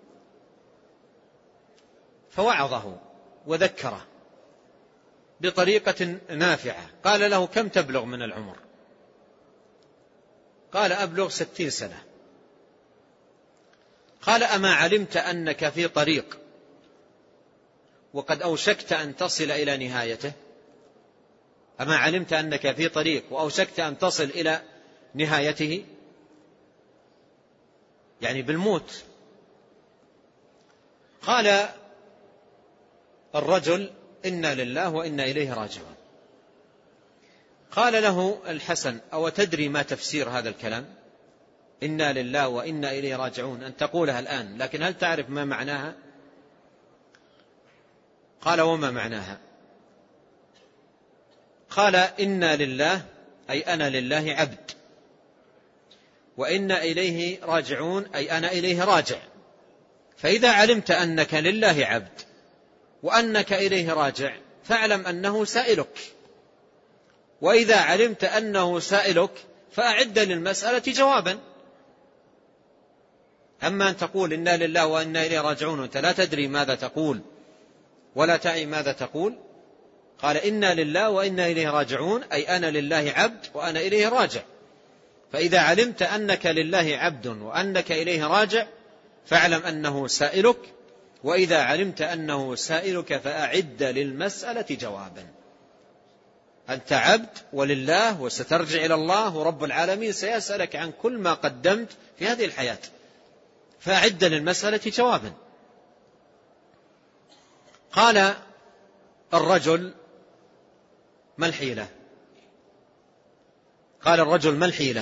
فوعظه وذكره بطريقة نافعة. قال له: كم تبلغ من العمر؟ قال: أبلغ ستين سنة. قال: أما علمت أنك في طريق وقد أوشكت أن تصل إلى نهايته؟ أما علمت أنك في طريق وأوشكت أن تصل إلى نهايته، يعني بالموت. قال الرجل: إنا لله وإنا إليه راجعون. قال له الحسن: أو تدري ما تفسير هذا الكلام؟ إنا لله وإنا إليه راجعون، أن تقولها الآن، لكن هل تعرف ما معناها؟ قال: وما معناها؟ قال: إنا لله أي أنا لله عبد، وإنا إليه راجعون أي أنا إليه راجع. فإذا علمت أنك لله عبد وأنك إليه راجع فاعلم أنه سائلك، وإذا علمت أنه سائلك فأعد للمسألة جوابا. أما أن تقول إنا لله وإنا إليه راجعون وأنت لا تدري ماذا تقول ولا تعي ماذا تقول. قال: إنا لله وإنا إليه راجعون أي أنا لله عبد وأنا إليه راجع. فإذا علمت أنك لله عبد وأنك إليه راجع فاعلم أنه سائلك، وإذا علمت أنه سائلك فأعد للمسألة جوابا. أنت عبد ولله وسترجع إلى الله، ورب العالمين سيسألك عن كل ما قدمت في هذه الحياة، فأعد للمسألة جوابا. قال الرجل: ما الحيلة؟ قال الرجل: ما الحيلة؟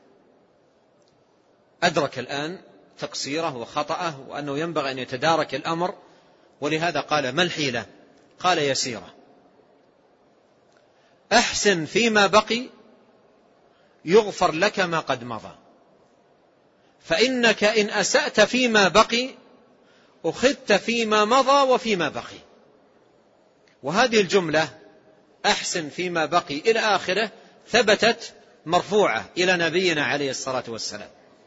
أدرك الآن تقصيره وخطأه وأنه ينبغي أن يتدارك الأمر، ولهذا قال: ما الحيلة؟ قال: يسيرة. أحسن فيما بقي يغفر لك ما قد مضى، فإنك إن أسأت فيما بقي أخذت فيما مضى وفيما بقي. وهذه الجملة أحسن فيما بقي إلى آخره ثبتت مرفوعة إلى نبينا عليه الصلاة والسلام.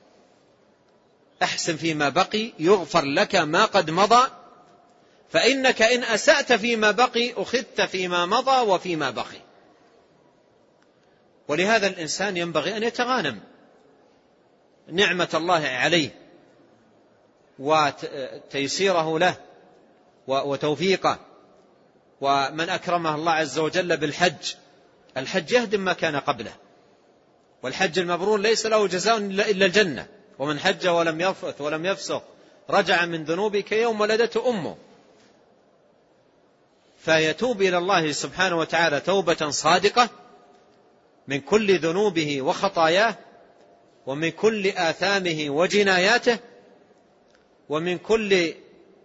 أحسن فيما بقي يغفر لك ما قد مضى، فإنك إن أسأت فيما بقي أخذت فيما مضى وفيما بقي. ولهذا الإنسان ينبغي أن يتغانم نعمة الله عليه وتيسيره له وتوفيقه. ومن أكرمه الله عز وجل بالحج، الحج يهدم ما كان قبله، والحج المبرور ليس له جزاء إلا الجنة. ومن حج ولم يفث ولم يفسق رجع من ذنوبه كيوم ولدته أمه. فيتوب إلى الله سبحانه وتعالى توبة صادقة من كل ذنوبه وخطاياه، ومن كل آثامه وجناياته، ومن كل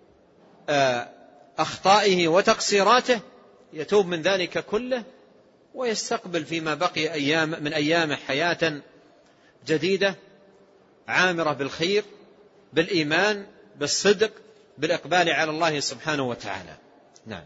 أخطائه وتقصيراته، يتوب من ذلك كله ويستقبل فيما بقي أيام من أيام حياة جديدة عامرة بالخير، بالإيمان، بالصدق، بالإقبال على الله سبحانه وتعالى. نعم.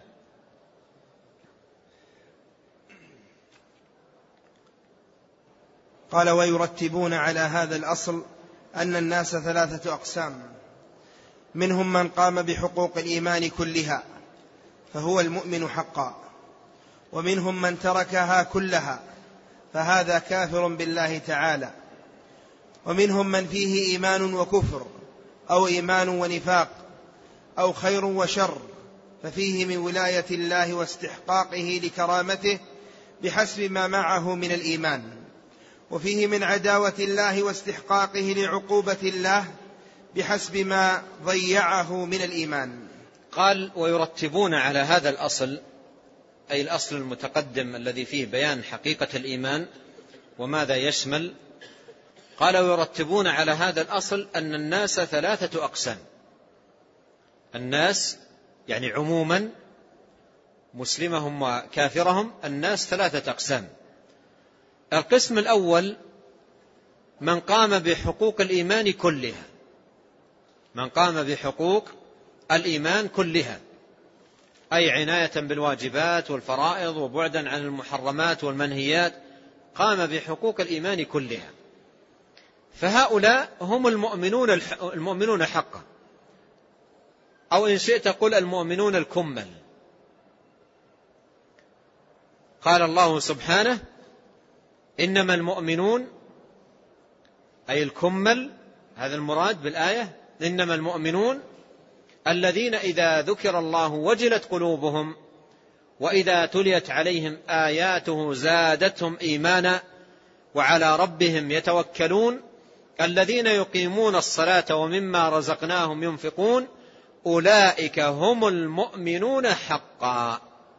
قال: ويرتبون على هذا الأصل أن الناس ثلاثة أقسام: منهم من قام بحقوق الإيمان كلها فهو المؤمن حقا، ومنهم من تركها كلها فهذا كافر بالله تعالى، ومنهم من فيه إيمان وكفر أو إيمان ونفاق أو خير وشر، ففيه من ولاية الله واستحقاقه لكرامته بحسب ما معه من الإيمان، وفيه من عداوة الله واستحقاقه لعقوبة الله بحسب ما ضيعه من الإيمان. قال: ويرتبون على هذا الأصل، أي الأصل المتقدم الذي فيه بيان حقيقة الإيمان وماذا يشمل. قال: ويرتبون على هذا الأصل أن الناس ثلاثة أقسام. الناس يعني عموما مسلمهم وكافرهم، الناس ثلاثة أقسام. القسم الأول من قام بحقوق الإيمان كلها، من قام بحقوق الإيمان كلها، أي عناية بالواجبات والفرائض وبعدا عن المحرمات والمنهيات، قام بحقوق الإيمان كلها، فهؤلاء هم المؤمنون المؤمنون حقا، أو إن شئت قل المؤمنون الكمل. قال الله سبحانه: إنما المؤمنون، أي الكمل، هذا المراد بالآية، إنما المؤمنون الذين إذا ذكر الله وجلت قلوبهم وإذا تليت عليهم آياته زادتهم إيمانا وعلى ربهم يتوكلون الذين يقيمون الصلاة ومما رزقناهم ينفقون أولئك هم المؤمنون حقا.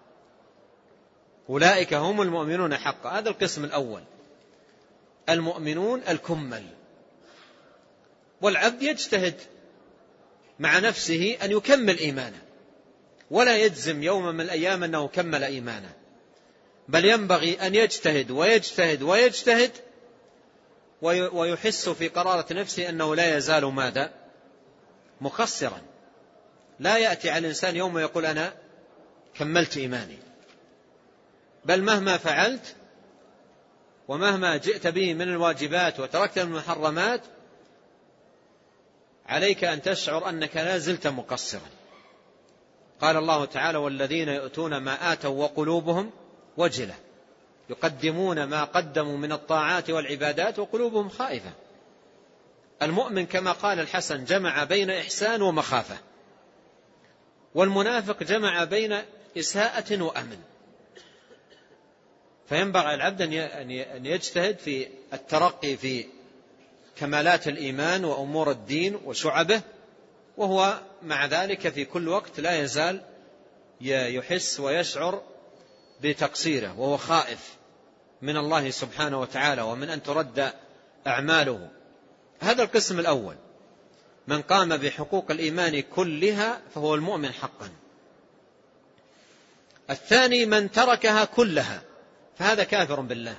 أولئك هم المؤمنون حقا، هذا القسم الأول، المؤمنون الكمل. والعبد يجتهد مع نفسه أن يكمل إيمانه، ولا يجزم يوما من الأيام أنه كمل إيمانه، بل ينبغي أن يجتهد ويجتهد ويجتهد ويحس في قرارة نفسه أنه لا يزال ماذا؟ مقصرا. لا يأتي على الإنسان يوم يقول أنا كملت إيماني، بل مهما فعلت ومهما جئت به من الواجبات وتركت المحرمات عليك أن تشعر أنك لا زلت مقصرا. قال الله تعالى: والذين يؤتون ما آتوا وقلوبهم وجلة، يقدمون ما قدموا من الطاعات والعبادات وقلوبهم خائفة. المؤمن كما قال الحسن جمع بين إحسان ومخافة، والمنافق جمع بين إساءة وأمن. فينبغي على العبد أن يجتهد في الترقي في كمالات الإيمان وأمور الدين وشعبه، وهو مع ذلك في كل وقت لا يزال يحس ويشعر بتقصيره، وهو خائف من الله سبحانه وتعالى ومن أن ترد أعماله. هذا القسم الأول، من قام بحقوق الإيمان كلها فهو المؤمن حقا. الثاني من تركها كلها فهذا كافر بالله.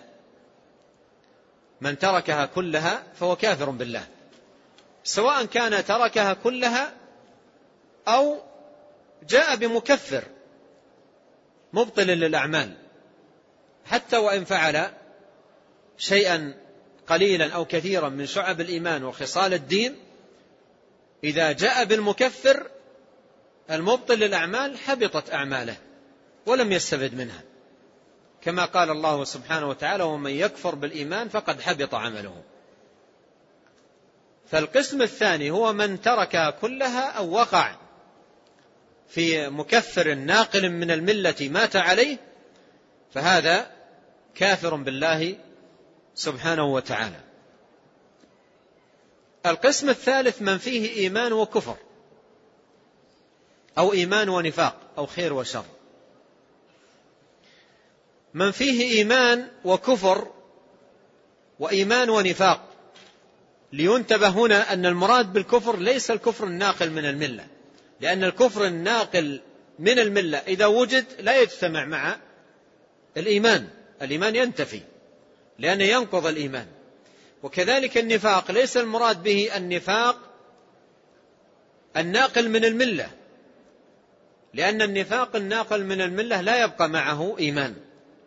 من تركها كلها فهو كافر بالله، سواء كان تركها كلها أو جاء بمكفر مبطل للأعمال، حتى وإن فعل شيئا قليلا أو كثيرا من شعب الإيمان وخصال الدين، إذا جاء بالمكفر المبطل للأعمال حبطت أعماله ولم يستفد منها، كما قال الله سبحانه وتعالى: ومن يكفر بالإيمان فقد حبط عمله. فالقسم الثاني هو من تركها كلها أو وقع في مكفر ناقل من الملة مات عليه، فهذا كافر بالله سبحانه وتعالى. القسم الثالث من فيه إيمان وكفر، أو إيمان ونفاق، أو خير وشر. من فيه إيمان وكفر وإيمان ونفاق، لينتبه هنا أن المراد بالكفر ليس الكفر الناقل من الملة، لأن الكفر الناقل من الملة إذا وجد لا يجتمع مع الإيمان، الإيمان ينتفي لأنه ينقض الإيمان. وكذلك النفاق ليس المراد به النفاق الناقل من الملة، لأن النفاق الناقل من الملة لا يبقى معه إيمان.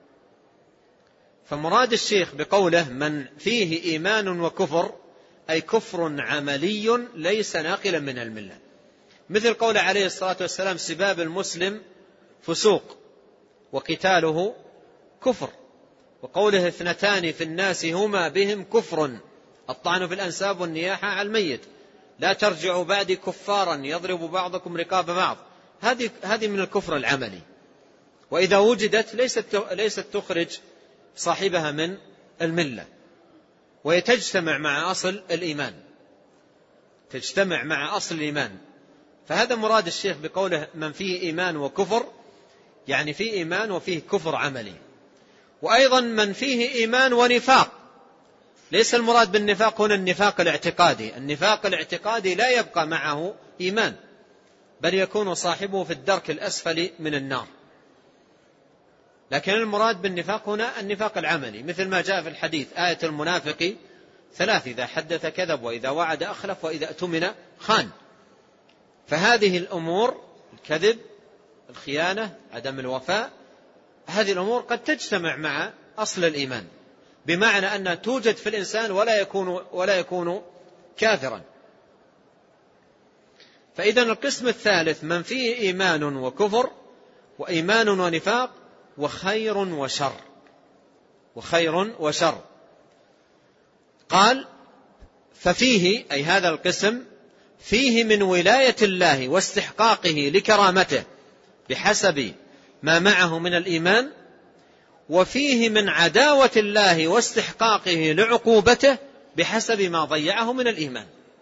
فمراد الشيخ بقوله من فيه إيمان وكفر أي كفر عملي ليس ناقلا من الملة، مثل قول عليه الصلاة والسلام: سباب المسلم فسوق وقتاله كفر. وقوله اثنتان في الناس هما بهم كفر، الطعن في الأنساب والنياحة على الميت، لا ترجعوا بعدي كفارا يضرب بعضكم رقاب بعض، هذه هذه من الكفر العملي، وإذا وجدت ليست ليست تخرج صاحبها من الملة، ويتجتمع مع أصل الإيمان، تجتمع مع أصل الإيمان. فهذا مراد الشيخ بقوله من فيه إيمان وكفر، يعني فيه إيمان وفيه كفر عملي. وأيضا من فيه إيمان ونفاق، ليس المراد بالنفاق هنا النفاق الاعتقادي، النفاق الاعتقادي لا يبقى معه إيمان، بل يكون صاحبه في الدرك الأسفل من النار. لكن المراد بالنفاق هنا النفاق العملي، مثل ما جاء في الحديث آية المنافق ثلاث: إذا حدث كذب، وإذا وعد أخلف، وإذا اؤتمن خان. فهذه الأمور، الكذب، الخيانة، عدم الوفاء، هذه الأمور قد تجتمع مع أصل الإيمان، بمعنى أنها توجد في الإنسان ولا يكون ولا يكون كافرا. فإذا القسم الثالث من فيه إيمان وكفر وإيمان ونفاق وخير وشر، وخير وشر. قال ففيه، أي هذا القسم، فيه من ولاية الله واستحقاقه لكرامته بحسب ما معه من الإيمان، وفيه من عداوة الله واستحقاقه لعقوبته بحسب ما ضيعه من الإيمان.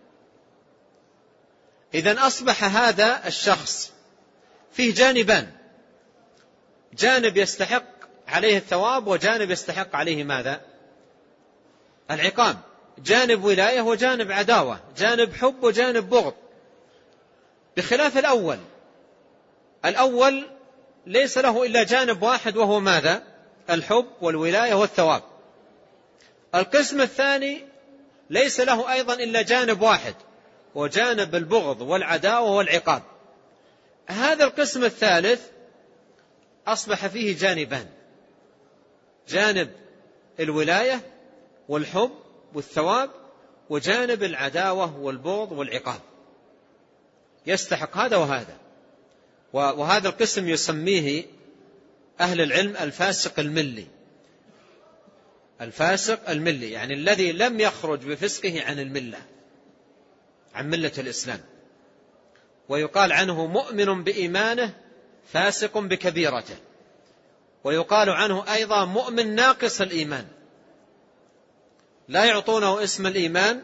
إذن أصبح هذا الشخص فيه جانبان، جانب يستحق عليه الثواب وجانب يستحق عليه ماذا؟ العقاب، جانب ولاية وجانب عداوة، جانب حب وجانب بغض، بخلاف الأول. الأول ليس له إلا جانب واحد وهو ماذا؟ الحب والولاية والثواب. القسم الثاني ليس له أيضا إلا جانب واحد وجانب البغض والعداوة والعقاب. هذا القسم الثالث أصبح فيه جانبان، جانب الولاية والحب والثواب، وجانب العداوة والبغض والعقاب، يستحق هذا وهذا. وهذا القسم يسميه أهل العلم الفاسق الملي، الفاسق الملي يعني الذي لم يخرج بفسقه عن الملة، عن ملة الإسلام. ويقال عنه مؤمن بإيمانه فاسق بكبيرته، ويقال عنه أيضا مؤمن ناقص الإيمان، لا يعطونه اسم الإيمان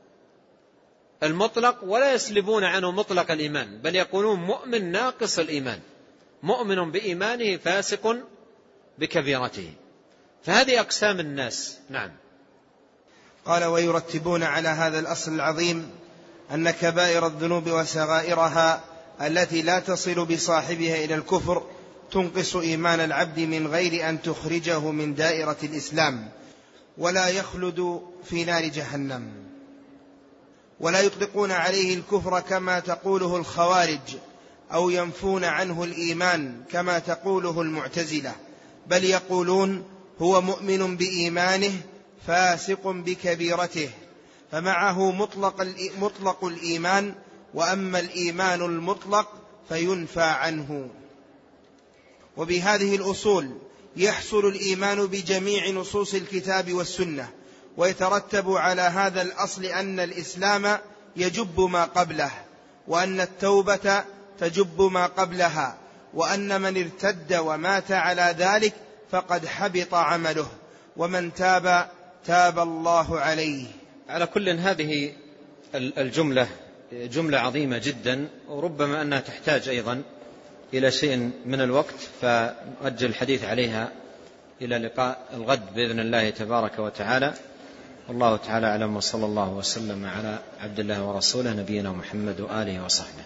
المطلق ولا يسلبون عنه مطلق الإيمان، بل يقولون مؤمن ناقص الإيمان، مؤمن بإيمانه فاسق بكبيرته. فهذه أقسام الناس. نعم. قال ويرتبون على هذا الأصل العظيم أن كبائر الذنوب وصغائرها التي لا تصل بصاحبها إلى الكفر تنقص إيمان العبد من غير أن تخرجه من دائرة الإسلام، ولا يخلد في نار جهنم. ولا يطلقون عليه الكفر كما تقوله الخوارج، أو ينفون عنه الإيمان كما تقوله المعتزلة، بل يقولون هو مؤمن بإيمانه فاسق بكبيرته، فمعه مطلق, مطلق الإيمان، وأما الإيمان المطلق فينفى عنه. وبهذه الأصول يحصل الإيمان بجميع نصوص الكتاب والسنة، ويترتب على هذا الأصل أن الإسلام يجب ما قبله، وأن التوبة تجب ما قبلها، وأن من ارتد ومات على ذلك فقد حبط عمله، ومن تاب تاب الله عليه. على كل هذه الجملة جملة عظيمة جدا، وربما أنها تحتاج أيضا إلى شيء من الوقت، فأجل الحديث عليها إلى لقاء الغد بإذن الله تبارك وتعالى. والله تعالى أعلم، وصلى الله وسلم على عبد الله ورسوله نبينا محمد وآله وصحبه.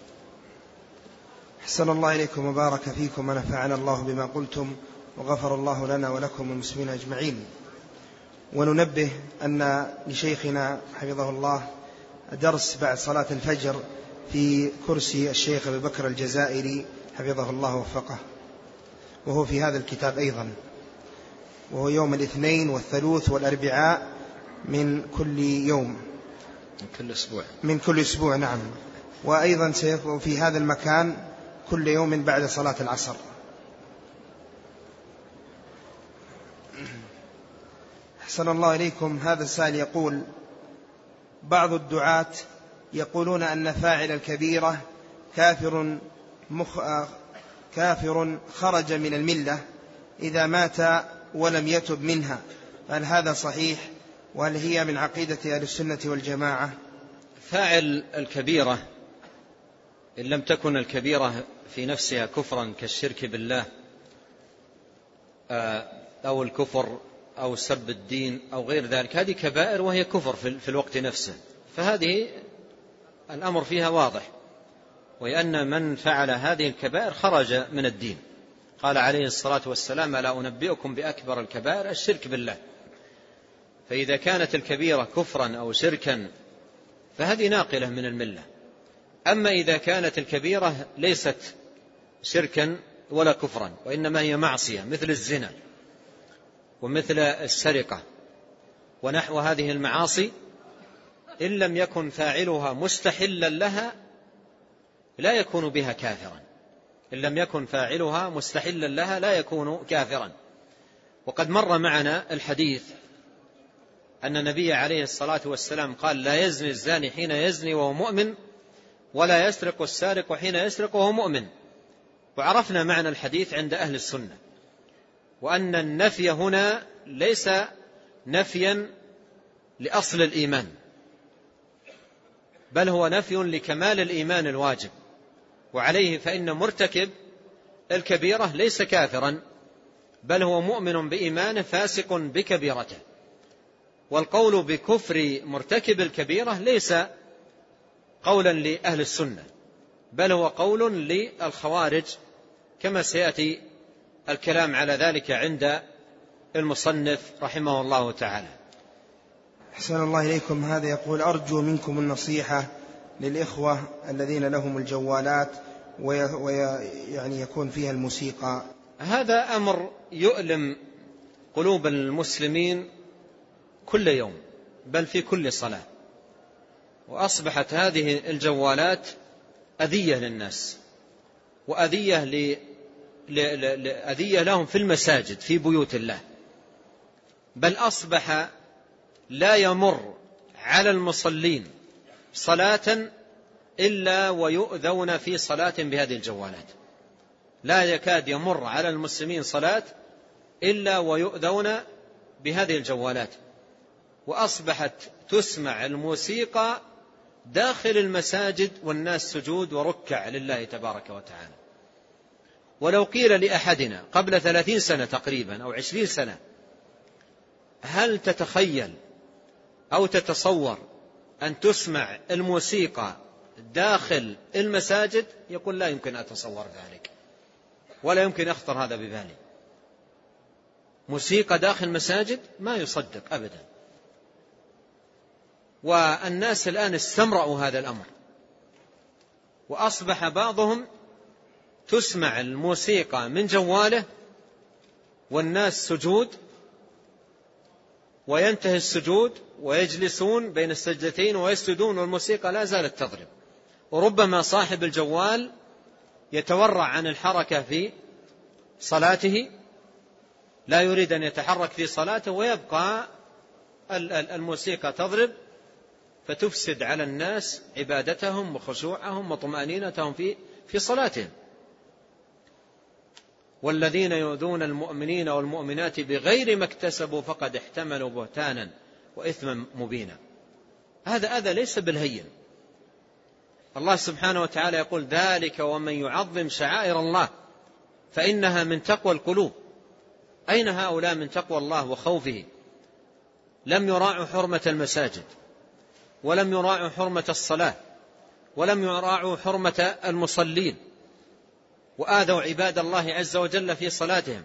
أحسن الله إليكم وبارك فيكم، ونفعنا الله بما قلتم، وغفر الله لنا ولكم والمسلمين أجمعين. وننبه أن لشيخنا حفظه الله درس بعد صلاة الفجر في كرسي الشيخ أبي بكر الجزائري حفظه الله وفقه، وهو في هذا الكتاب أيضا، وهو يوم الاثنين والثلاث والأربعاء من كل يوم، من كل أسبوع، من كل أسبوع. نعم. وأيضا سيكون في هذا المكان كل يوم بعد صلاة العصر. أحسن الله إليكم. هذا السائل يقول: بعض الدعاة يقولون أن فاعل الكبيرة كافر, مخ... كافر خرج من الملة إذا مات ولم يتب منها، هل هذا صحيح؟ وهل هي من عقيدة أهل السنة والجماعة؟ فاعل الكبيرة إن لم تكن الكبيرة في نفسها كفرا كالشرك بالله أو الكفر أو سب الدين أو غير ذلك، هذه كبائر وهي كفر في الوقت نفسه، فهذه الأمر فيها واضح، وأن من فعل هذه الكبائر خرج من الدين. قال عليه الصلاة والسلام: ألا أنبئكم بأكبر الكبائر؟ الشرك بالله. فإذا كانت الكبيرة كفرا أو شركا فهذه ناقلة من الملة. أما إذا كانت الكبيرة ليست شركا ولا كفرا وإنما هي معصية مثل الزنا ومثل السرقة ونحو هذه المعاصي، إن لم يكن فاعلها مستحلا لها لا يكون بها كافرا. إن لم يكن فاعلها مستحلا لها لا يكون كافرا. وقد مر معنا الحديث أن النبي عليه الصلاة والسلام قال: لا يزني الزاني حين يزني وهو مؤمن، ولا يسرق السارق حين يسرق وهو مؤمن. وعرفنا معنى الحديث عند أهل السنة، وأن النفي هنا ليس نفيا لأصل الإيمان، بل هو نفي لكمال الإيمان الواجب، وعليه فإن مرتكب الكبيرة ليس كافرا، بل هو مؤمن بإيمانه فاسق بكبيرته. والقول بكفر مرتكب الكبيرة ليس قولا لأهل السنة، بل هو قول للخوارج، كما سيأتي الكلام على ذلك عند المصنف رحمه الله تعالى. أحسن الله إليكم. هذا يقول: أرجو منكم النصيحة للإخوة الذين لهم الجوالات ويعني يكون فيها الموسيقى. هذا أمر يؤلم قلوب المسلمين كل يوم، بل في كل صلاة. وأصبحت هذه الجوالات أذية للناس، وأذية ل... ل... ل... أذية لهم في المساجد في بيوت الله، بل أصبح لا يمر على المصلين صلاة إلا ويؤذون في صلاة بهذه الجوالات. لا يكاد يمر على المسلمين صلاة إلا ويؤذون بهذه الجوالات. وأصبحت تسمع الموسيقى داخل المساجد والناس سجود وركع لله تبارك وتعالى. ولو قيل لأحدنا قبل ثلاثين سنة تقريبا أو عشرين سنة: هل تتخيل أو تتصور أن تسمع الموسيقى داخل المساجد؟ يقول: لا يمكن أتصور ذلك، ولا يمكن أخطر هذا ببالي. موسيقى داخل المساجد ما يصدق أبدا. والناس الآن استمرأوا هذا الأمر، وأصبح بعضهم تسمع الموسيقى من جواله والناس سجود، وينتهي السجود ويجلسون بين السجدتين ويسجدون والموسيقى لا زالت تضرب. وربما صاحب الجوال يتورع عن الحركة في صلاته، لا يريد أن يتحرك في صلاته، ويبقى الموسيقى تضرب فتفسد على الناس عبادتهم وخشوعهم وطمأنينتهم في في صلاتهم. والذين يؤذون المؤمنين والمؤمنات بغير ما اكتسبوا فقد احتملوا بهتانا وإثما مبينا. هذا أذى ليس بالهين. الله سبحانه وتعالى يقول: ذلك ومن يعظم شعائر الله فإنها من تقوى القلوب. أين هؤلاء من تقوى الله وخوفه؟ لم يراعوا حرمة المساجد، ولم يراعوا حرمة الصلاة، ولم يراعوا حرمة المصلين، وآذوا عباد الله عز وجل في صلاتهم.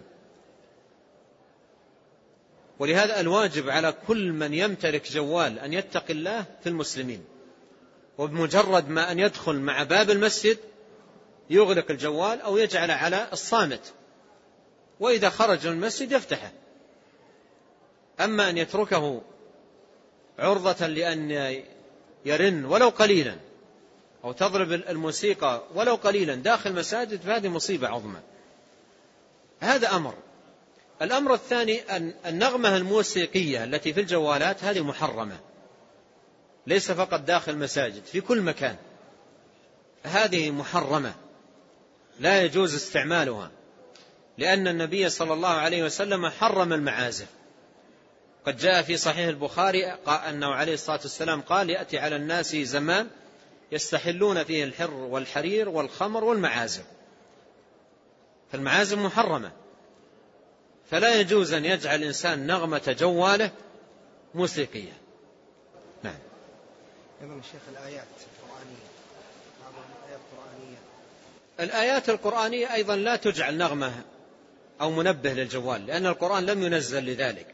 ولهذا الواجب على كل من يمتلك جوال أن يتقي الله في المسلمين، وبمجرد ما أن يدخل مع باب المسجد يغلق الجوال أو يجعل على الصامت، وإذا خرج من المسجد يفتحه. أما أن يتركه عرضة لأن يرن ولو قليلا أو تضرب الموسيقى ولو قليلا داخل مساجد، فهذه مصيبة عظمى. هذا أمر. الأمر الثاني أن النغمة الموسيقية التي في الجوالات هذه محرمة، ليس فقط داخل مساجد، في كل مكان، هذه محرمة لا يجوز استعمالها، لأن النبي صلى الله عليه وسلم حرم المعازف. قد جاء في صحيح البخاري أنه عليه الصلاة والسلام قال: يأتي على الناس زمان يستحلون فيه الحر والحرير والخمر والمعازف. فالمعازف محرمة، فلا يجوز أن يجعل الإنسان نغمة جواله موسيقية. نعم. أيضا الشيخ الآيات القرآنية، بعض الآيات القرآنية الآيات القرآنية أيضا لا تجعل نغمة أو منبه للجوال، لأن القرآن لم ينزل لذلك.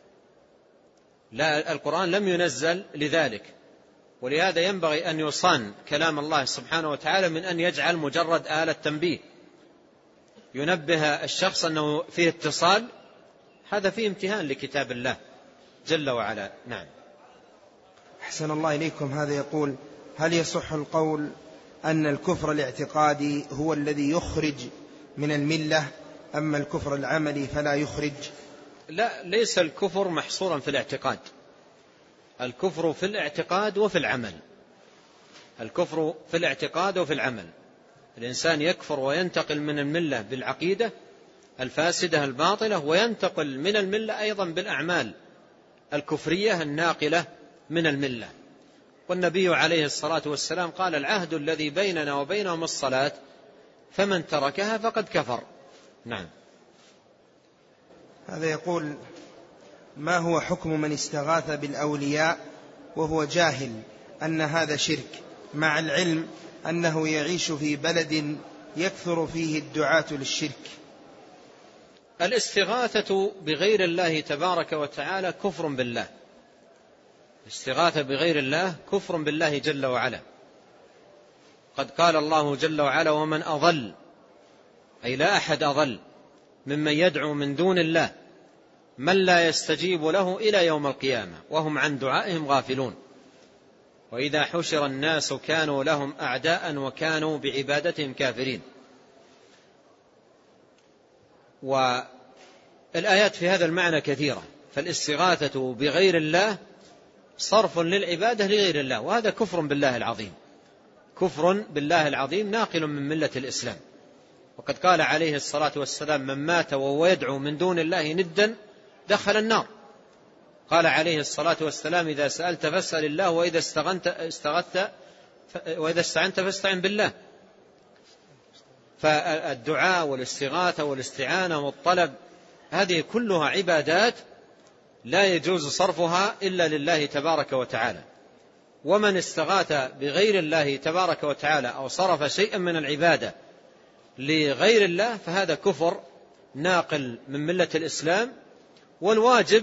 لا، القرآن لم ينزل لذلك، ولهذا ينبغي أن يصان كلام الله سبحانه وتعالى من أن يجعل مجرد آلة تنبيه ينبه الشخص أنه فيه اتصال، هذا فيه امتهان لكتاب الله جل وعلا. نعم. أحسن الله إليكم. هذا يقول: هل يصح القول أن الكفر الاعتقادي هو الذي يخرج من الملة، أما الكفر العملي فلا يخرج؟ لا، ليس الكفر محصورا في الاعتقاد، الكفر في الاعتقاد وفي العمل. الكفر في الاعتقاد وفي العمل. الإنسان يكفر وينتقل من الملة بالعقيدة الفاسدة الباطلة، وينتقل من الملة أيضا بالأعمال الكفرية الناقلة من الملة. والنبي عليه الصلاة والسلام قال: العهد الذي بيننا وبينهم الصلاة، فمن تركها فقد كفر. نعم. هذا يقول: ما هو حكم من استغاث بالأولياء وهو جاهل أن هذا شرك، مع العلم أنه يعيش في بلد يكثر فيه الدعاة للشرك؟ الاستغاثة بغير الله تبارك وتعالى كفر بالله. الاستغاثة بغير الله كفر بالله جل وعلا. قد قال الله جل وعلا: ومن أضل، أي لا أحد أضل ممن يدعو من دون الله من لا يستجيب له إلى يوم القيامة وهم عن دعائهم غافلون، وإذا حشر الناس كانوا لهم أعداء وكانوا بعبادتهم كافرين. والآيات في هذا المعنى كثيرة. فالاستغاثة بغير الله صرف للعبادة لغير الله، وهذا كفر بالله العظيم، كفر بالله العظيم ناقل من ملة الإسلام. وقد قال عليه الصلاة والسلام: من مات وهو يدعو من دون الله ندا دخل النار. قال عليه الصلاة والسلام: إذا سألت فاسأل الله، وإذا استغنت استغثت وإذا استعنت فاستعن بالله. فالدعاء والاستغاثة والاستعانة والطلب هذه كلها عبادات لا يجوز صرفها إلا لله تبارك وتعالى. ومن استغاث بغير الله تبارك وتعالى أو صرف شيئا من العبادة لغير الله فهذا كفر ناقل من ملة الإسلام. والواجب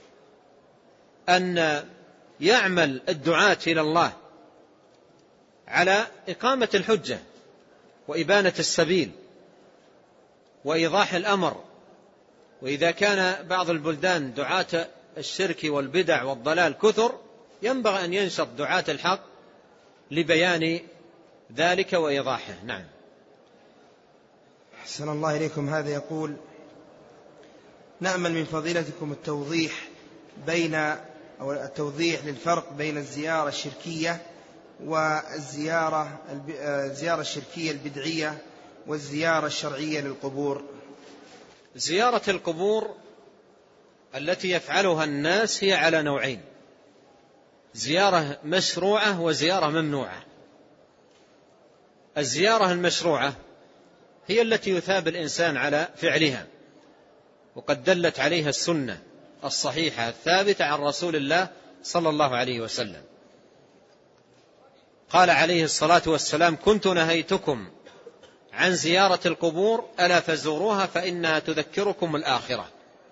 أن يعمل الدعاة إلى الله على إقامة الحجة وإبانة السبيل وإيضاح الأمر. وإذا كان بعض البلدان دعاة الشرك والبدع والضلال كثر، ينبغي أن ينشط دعاة الحق لبيان ذلك وإيضاحه. نعم. أحسن الله إليكم. هذا يقول: نأمل من فضيلتكم التوضيح بين أو التوضيح للفرق بين الزيارة الشركية والزيارة الزيارة الشركية البدعية والزيارة الشرعية للقبور. زيارة القبور التي يفعلها الناس هي على نوعين: زيارة مشروعة وزيارة ممنوعة. الزيارة المشروعة هي التي يثاب الإنسان على فعلها، وقد دلت عليها السنة الصحيحة الثابتة عن رسول الله صلى الله عليه وسلم. قال عليه الصلاة والسلام: كنت نهيتكم عن زيارة القبور ألا فزوروها فإنها تذكركم الآخرة.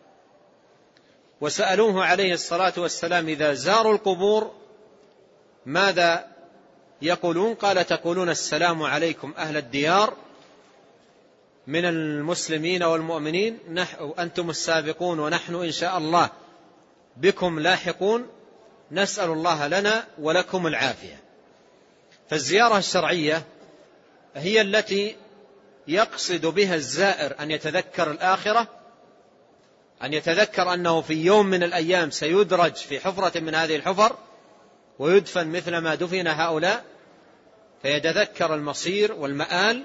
وسألوه عليه الصلاة والسلام: إذا زاروا القبور ماذا يقولون؟ قال: تقولون السلام عليكم أهل الديار من المسلمين والمؤمنين، أنتم السابقون ونحن إن شاء الله بكم لاحقون، نسأل الله لنا ولكم العافية. فالزيارة الشرعية هي التي يقصد بها الزائر أن يتذكر الآخرة، أن يتذكر أنه في يوم من الأيام سيدرج في حفرة من هذه الحفر ويدفن مثل ما دفن هؤلاء، فيتذكر المصير والمآل.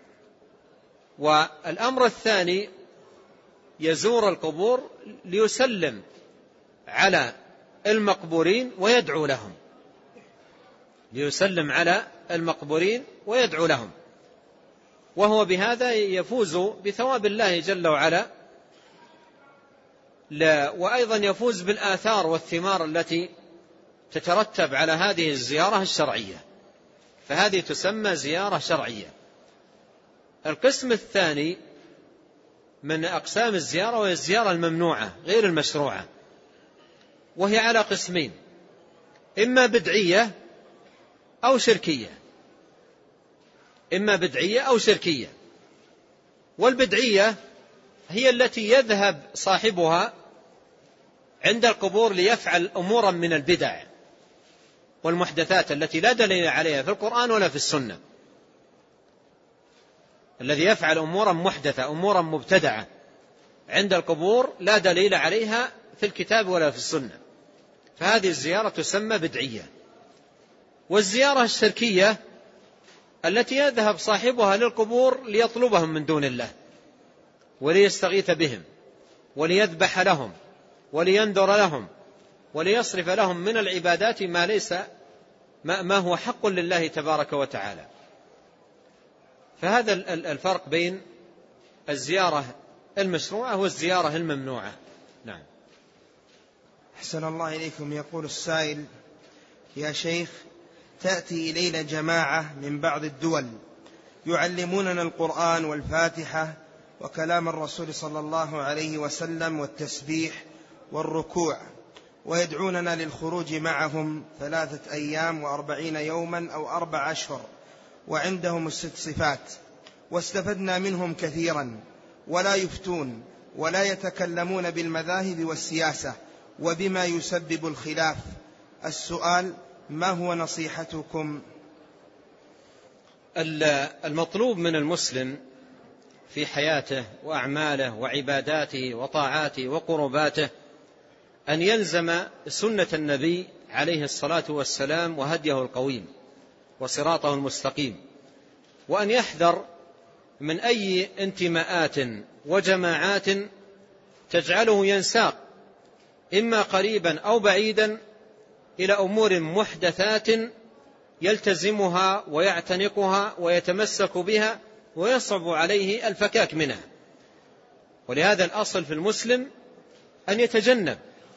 والأمر الثاني يزور القبور ليسلم على المقبورين ويدعو لهم، ليسلم على المقبورين ويدعو لهم، وهو بهذا يفوز بثواب الله جل وعلا، وأيضا يفوز بالآثار والثمار التي تترتب على هذه الزيارة الشرعية، فهذه تسمى زيارة شرعية. القسم الثاني من أقسام الزيارة وهي الزيارة الممنوعة غير المشروعة، وهي على قسمين: إما بدعية أو شركية، إما بدعية أو شركية. والبدعية هي التي يذهب صاحبها عند القبور ليفعل أمورا من البدع والمحدثات التي لا دليل عليها في القرآن ولا في السنة. الذي يفعل أمورا محدثة، أمورا مبتدعة عند القبور لا دليل عليها في الكتاب ولا في السنة، فهذه الزيارة تسمى بدعية. والزيارة الشركية التي يذهب صاحبها للقبور ليطلبهم من دون الله وليستغيث بهم وليذبح لهم ولينذر لهم وليصرف لهم من العبادات ما ليس ما هو حق لله تبارك وتعالى. فهذا الفرق بين الزيارة المشروعة والزيارة الممنوعة. نعم. أحسن الله إليكم. يقول السائل: يا شيخ، تأتي إلينا جماعة من بعض الدول يعلموننا القرآن والفاتحة وكلام الرسول صلى الله عليه وسلم والتسبيح والركوع، ويدعوننا للخروج معهم ثلاثة أيام وأربعين يوما أو أربع أشهر، وعندهم الست صفات، واستفدنا منهم كثيرا، ولا يفتون ولا يتكلمون بالمذاهب والسياسة وبما يسبب الخلاف. السؤال: ما هو نصيحتكم؟ المطلوب من المسلم في حياته وأعماله وعباداته وطاعاته وقرباته أن يلزم سنة النبي عليه الصلاة والسلام وهديه القويم وصراطه المستقيم، وأن يحذر من أي انتماءات وجماعات تجعله ينساق إما قريبا أو بعيدا إلى أمور محدثات يلتزمها ويعتنقها ويتمسك بها ويصعب عليه الفكاك منها. ولهذا الأصل في المسلم أن يتجنب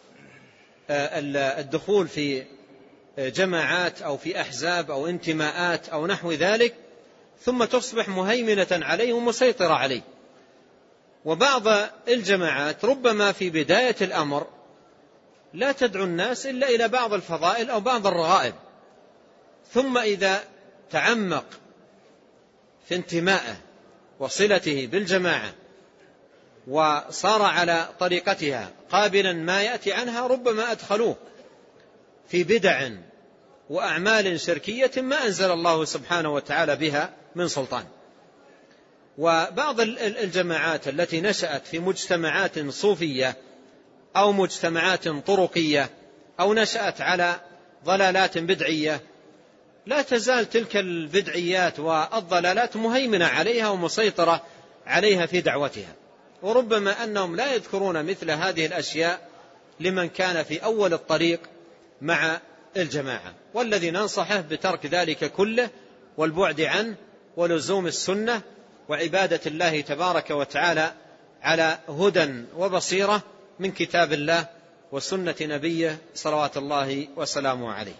الدخول في جماعات أو في أحزاب أو انتماءات أو نحو ذلك، ثم تصبح مهيمنة عليه ومسيطرة عليه. وبعض الجماعات ربما في بداية الأمر لا تدعو الناس إلا إلى بعض الفضائل أو بعض الرغائب، ثم إذا تعمق في انتمائه وصلته بالجماعة وصار على طريقتها قابلا ما يأتي عنها، ربما أدخلوه في بدع وأعمال شركية ما أنزل الله سبحانه وتعالى بها من سلطان. وبعض الجماعات التي نشأت في مجتمعات صوفية أو مجتمعات طرقية أو نشأت على ضلالات بدعية، لا تزال تلك البدعيات والضلالات مهيمنة عليها ومسيطرة عليها في دعوتها، وربما أنهم لا يذكرون مثل هذه الأشياء لمن كان في أول الطريق مع الجماعة. والذي ننصحه بترك ذلك كله والبعد عنه ولزوم السنة وعبادة الله تبارك وتعالى على هدى وبصيرة من كتاب الله وسنة نبيه صلوات الله وسلامه عليه.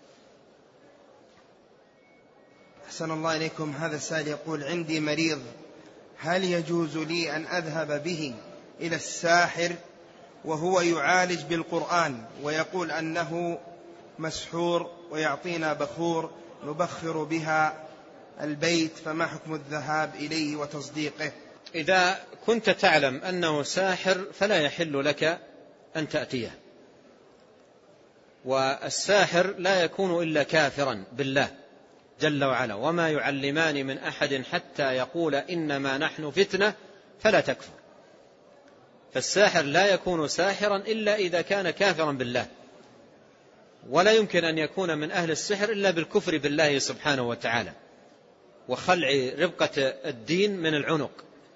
أحسن الله إليكم. هذا السائل يقول: عندي مريض، هل يجوز لي أن أذهب به إلى الساحر وهو يعالج بالقرآن ويقول أنه مسحور ويعطينا بخور نبخر بها البيت، فما حكم الذهاب إليه وتصديقه؟ إذا كنت تعلم أنه ساحر فلا يحل لك أن تأتيه، والساحر لا يكون إلا كافرا بالله جل وعلا: وما يعلمان من أحد حتى يقول إنما نحن فتنة فلا تكفر. فالساحر لا يكون ساحرا إلا إذا كان كافرا بالله، ولا يمكن أن يكون من أهل السحر إلا بالكفر بالله سبحانه وتعالى وخلع ربقة الدين من العنق.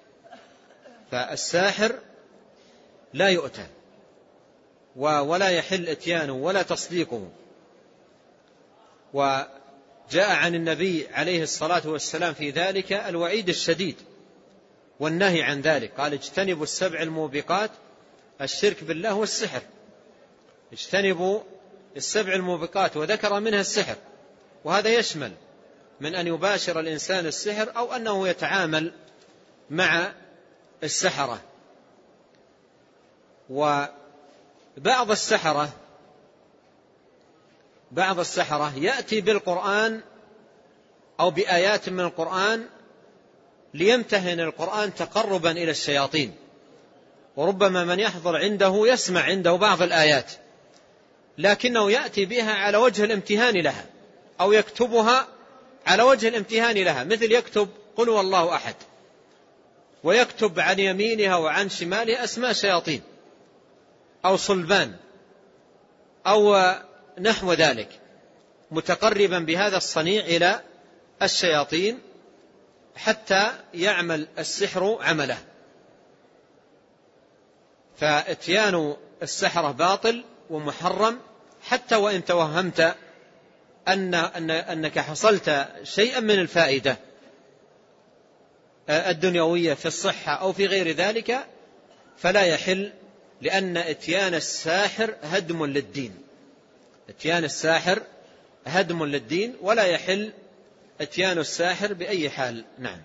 فالساحر لا يؤتى ولا يحل اتيانه ولا تصديقه. وجاء عن النبي عليه الصلاة والسلام في ذلك الوعيد الشديد والنهي عن ذلك، قال: اجتنبوا السبع الموبقات، الشرك بالله والسحر. اجتنبوا السبع الموبقات، وذكر منها السحر، وهذا يشمل من أن يباشر الإنسان السحر أو أنه يتعامل مع السحرة. وبعض السحرة بعض السحرة يأتي بالقرآن أو بآيات من القرآن ليمتهن القرآن تقربا إلى الشياطين، وربما من يحضر عنده يسمع عنده بعض الآيات، لكنه يأتي بها على وجه الامتهان لها، أو يكتبها على وجه الامتهان لها، مثل يكتب قل هو الله أحد، ويكتب عن يمينها وعن شمالها أسماء شياطين أو صلبان أو نحو ذلك، متقربا بهذا الصنيع إلى الشياطين حتى يعمل السحر عمله. فاتيان السحرة باطل ومحرم، حتى وإن توهمت أن أنك حصلت شيئا من الفائدة الدنيوية في الصحة أو في غير ذلك، فلا يحل، لأن اتيان الساحر هدم للدين. اتيان الساحر هدم للدين، ولا يحل اتيان الساحر بأي حال. نعم.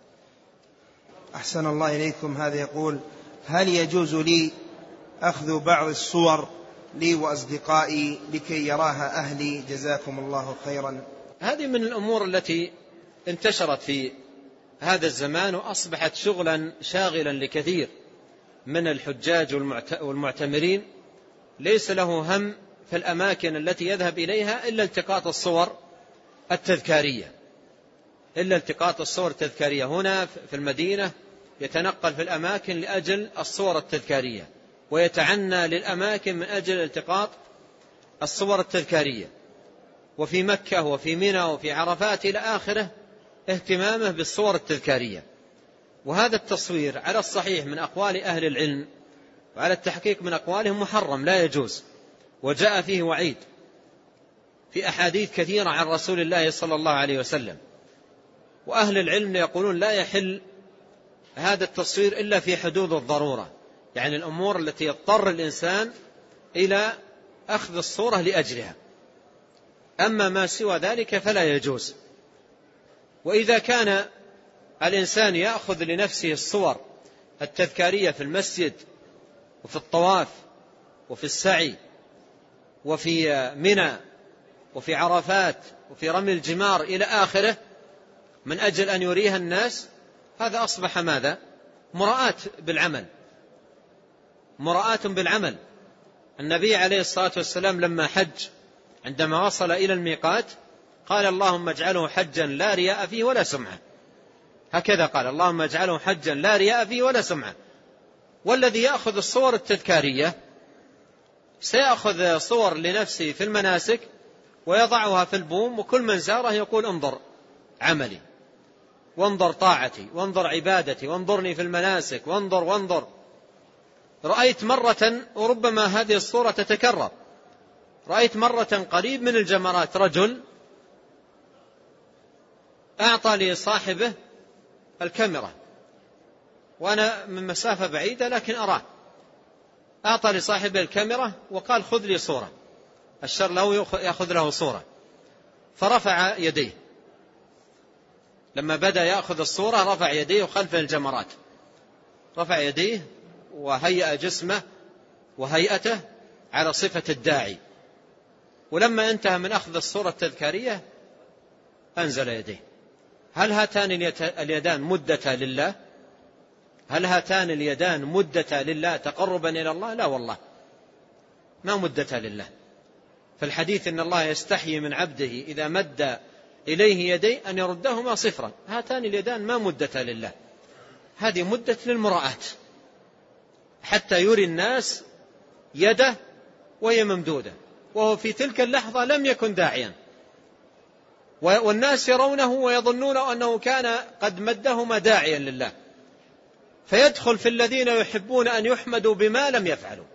أحسن الله إليكم. هذا يقول: هل يجوز لي أخذ بعض الصور لي وأصدقائي لكي يراها أهلي؟ جزاكم الله خيرا. هذه من الأمور التي انتشرت في هذا الزمان، وأصبحت شغلا شاغلا لكثير من الحجاج والمعتمرين، ليس له هم في الأماكن التي يذهب إليها إلا التقاط الصور التذكارية إلا التقاط الصور التذكارية. هنا في المدينة يتنقل في الأماكن لأجل الصور التذكارية، ويتعنى للأماكن من أجل التقاط الصور التذكارية، وفي مكة وفي منى وفي عرفات إلى آخره اهتمامه بالصور التذكارية. وهذا التصوير على الصحيح من أقوال أهل العلم وعلى التحقيق من أقوالهم محرم، لا يجوز، وجاء فيه وعيد في أحاديث كثيرة عن رسول الله صلى الله عليه وسلم. وأهل العلم يقولون لا يحل هذا التصوير إلا في حدود الضرورة، يعني الأمور التي يضطر الإنسان إلى أخذ الصورة لأجلها، أما ما سوى ذلك فلا يجوز. وإذا كان الإنسان يأخذ لنفسه الصور التذكارية في المسجد وفي الطواف وفي السعي وفي منى وفي عرفات وفي رمي الجمار إلى آخره من أجل أن يريها الناس، هذا أصبح ماذا؟ مراءة بالعمل مراءة بالعمل. النبي عليه الصلاة والسلام لما حج عندما وصل إلى الميقات قال: اللهم اجعله حجا لا رياء فيه ولا سمعة. هكذا قال: اللهم اجعله حجا لا رياء فيه ولا سمعة. والذي يأخذ الصور التذكارية سيأخذ صور لنفسه في المناسك ويضعها في البوم، وكل من زاره يقول: انظر عملي، وانظر طاعتي، وانظر عبادتي، وانظرني في المناسك، وانظر وانظر. رأيت مرة، وربما هذه الصورة تتكرر، رأيت مرة قريب من الجمرات رجل أعطى لصاحبه الكاميرا، وأنا من مسافة بعيدة لكن أراه، أعطى لصاحبه الكاميرا وقال: خذ لي صورة، الشر له يأخذ له صورة، فرفع يديه. لما بدأ يأخذ الصورة رفع يديه خلف الجمرات، رفع يديه وهيأ جسمه وهيئته على صفة الداعي. ولما انتهى من أخذ الصورة التذكارية أنزل يديه. هل هاتان اليدان مدتا لله؟ هل هاتان اليدان مدتا لله تقربا إلى الله؟ لا والله، ما مدتا لله. فالحديث إن الله يستحيي من عبده إذا مد إليه يدي أن يردهما صفرا. هاتان اليدان ما مدتا لله، هذه مدة للمراءة، حتى يري الناس يده وهي ممدودة، وهو في تلك اللحظة لم يكن داعيا، والناس يرونه ويظنون أنه كان قد مدهما داعيا لله، فيدخل في الذين يحبون أن يحمدوا بما لم يفعلوا.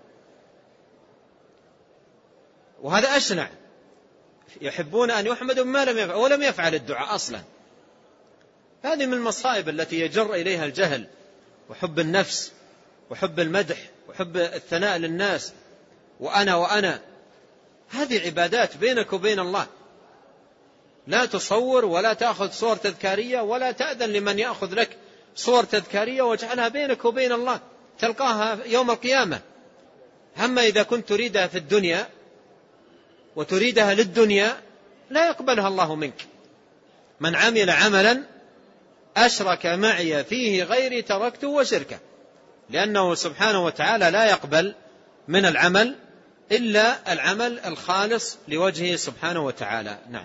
وهذا أشنع، يحبون أن يحمدوا بما لم يفعلوا ولم يفعل الدعاء أصلا. هذه من المصائب التي يجر إليها الجهل وحب النفس وحب المدح وحب الثناء للناس، وأنا وأنا. هذه عبادات بينك وبين الله، لا تصور ولا تأخذ صور تذكارية ولا تأذن لمن يأخذ لك صور تذكارية واجعلها بينك وبين الله، تلقاها يوم القيامة. أما إذا كنت تريدها في الدنيا وتريدها للدنيا لا يقبلها الله منك. من عمل عملا أشرك معي فيه غيري تركته وشركه، لأنه سبحانه وتعالى لا يقبل من العمل إلا العمل الخالص لوجهه سبحانه وتعالى. نعم.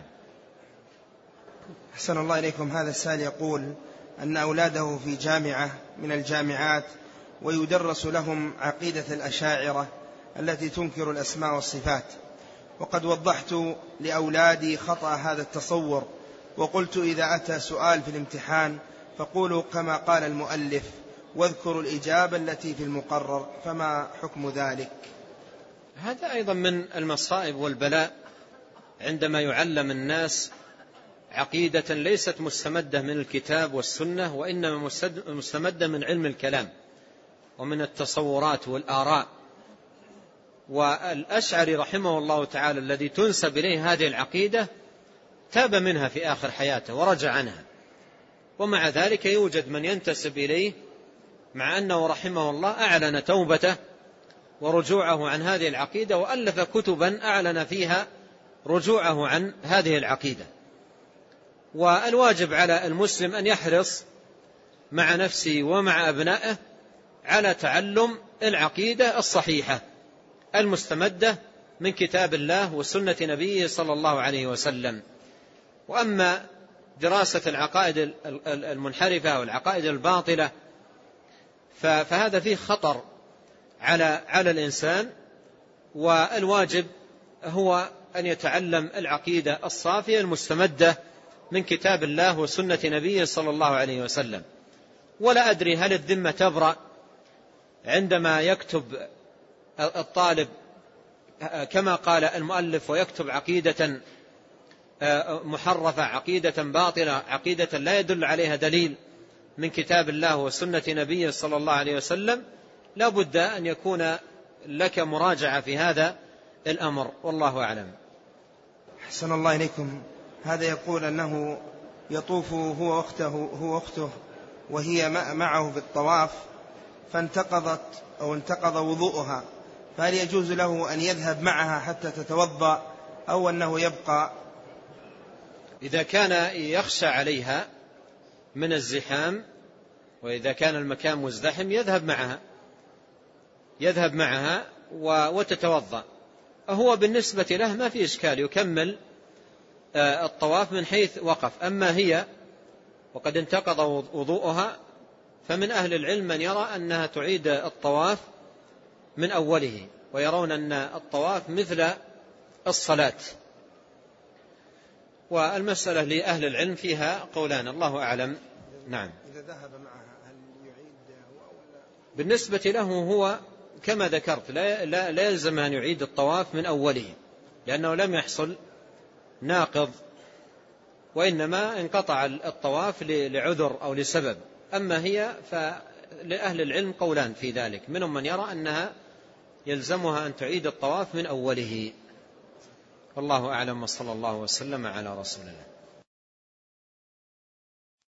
أحسن الله إليكم. هذا السائل يقول أن أولاده في جامعة من الجامعات ويدرس لهم عقيدة الأشاعرة التي تنكر الأسماء والصفات، وقد وضحت لأولادي خطأ هذا التصور، وقلت إذا أتى سؤال في الامتحان فقولوا كما قال المؤلف واذكروا الإجابة التي في المقرر، فما حكم ذلك؟ هذا أيضا من المصائب والبلاء عندما يعلم الناس عقيدة ليست مستمدة من الكتاب والسنة، وإنما مستمدة من علم الكلام ومن التصورات والآراء. والأشعري رحمه الله تعالى الذي تنسب إليه هذه العقيدة تاب منها في آخر حياته ورجع عنها، ومع ذلك يوجد من ينتسب إليه مع أنه رحمه الله أعلن توبته ورجوعه عن هذه العقيدة، وألف كتبا أعلن فيها رجوعه عن هذه العقيدة. والواجب على المسلم أن يحرص مع نفسه ومع أبنائه على تعلم العقيدة الصحيحة المستمدة من كتاب الله وسنة نبيه صلى الله عليه وسلم. وأما دراسة العقائد المنحرفة والعقائد الباطلة فهذا فيه خطر على على الإنسان، والواجب هو أن يتعلم العقيدة الصافية المستمدة من كتاب الله وسنة نبيه صلى الله عليه وسلم. ولا أدري هل الذمة تبرأ عندما يكتب الطالب كما قال المؤلف ويكتب عقيدة محرفة، عقيدة باطلة، عقيدة لا يدل عليها دليل من كتاب الله وسنة نبيه صلى الله عليه وسلم. لا بد أن يكون لك مراجعة في هذا الأمر، والله أعلم. أحسن الله إليكم. هذا يقول أنه يطوف هو أخته, هو أخته وهي معه في الطواف، فانتقضت أو انتقض وضوءها، فهل يجوز له أن يذهب معها حتى تتوضأ أو أنه يبقى؟ إذا كان يخشى عليها من الزحام وإذا كان المكان مزدحم يذهب معها يذهب معها وتتوضأ. هو بالنسبة له ما في إشكال، يكمل الطواف من حيث وقف. أما هي وقد انتقض وضوءها فمن أهل العلم من يرى أنها تعيد الطواف من أوله، ويرون أن الطواف مثل الصلاة. والمسألة لأهل العلم فيها قولان، الله أعلم. نعم. إذا ذهب معها هل يعيد هو ولا؟ بالنسبة له هو كما ذكرت لا, لا, لا يلزم أن يعيد الطواف من أوله، لأنه لم يحصل ناقض، وإنما انقطع الطواف لعذر أو لسبب. أما هي فلأهل العلم قولان في ذلك، منهم من يرى أنها يلزمها أن تعيد الطواف من أوله، والله أعلم، وصلى الله وسلم على رسول الله.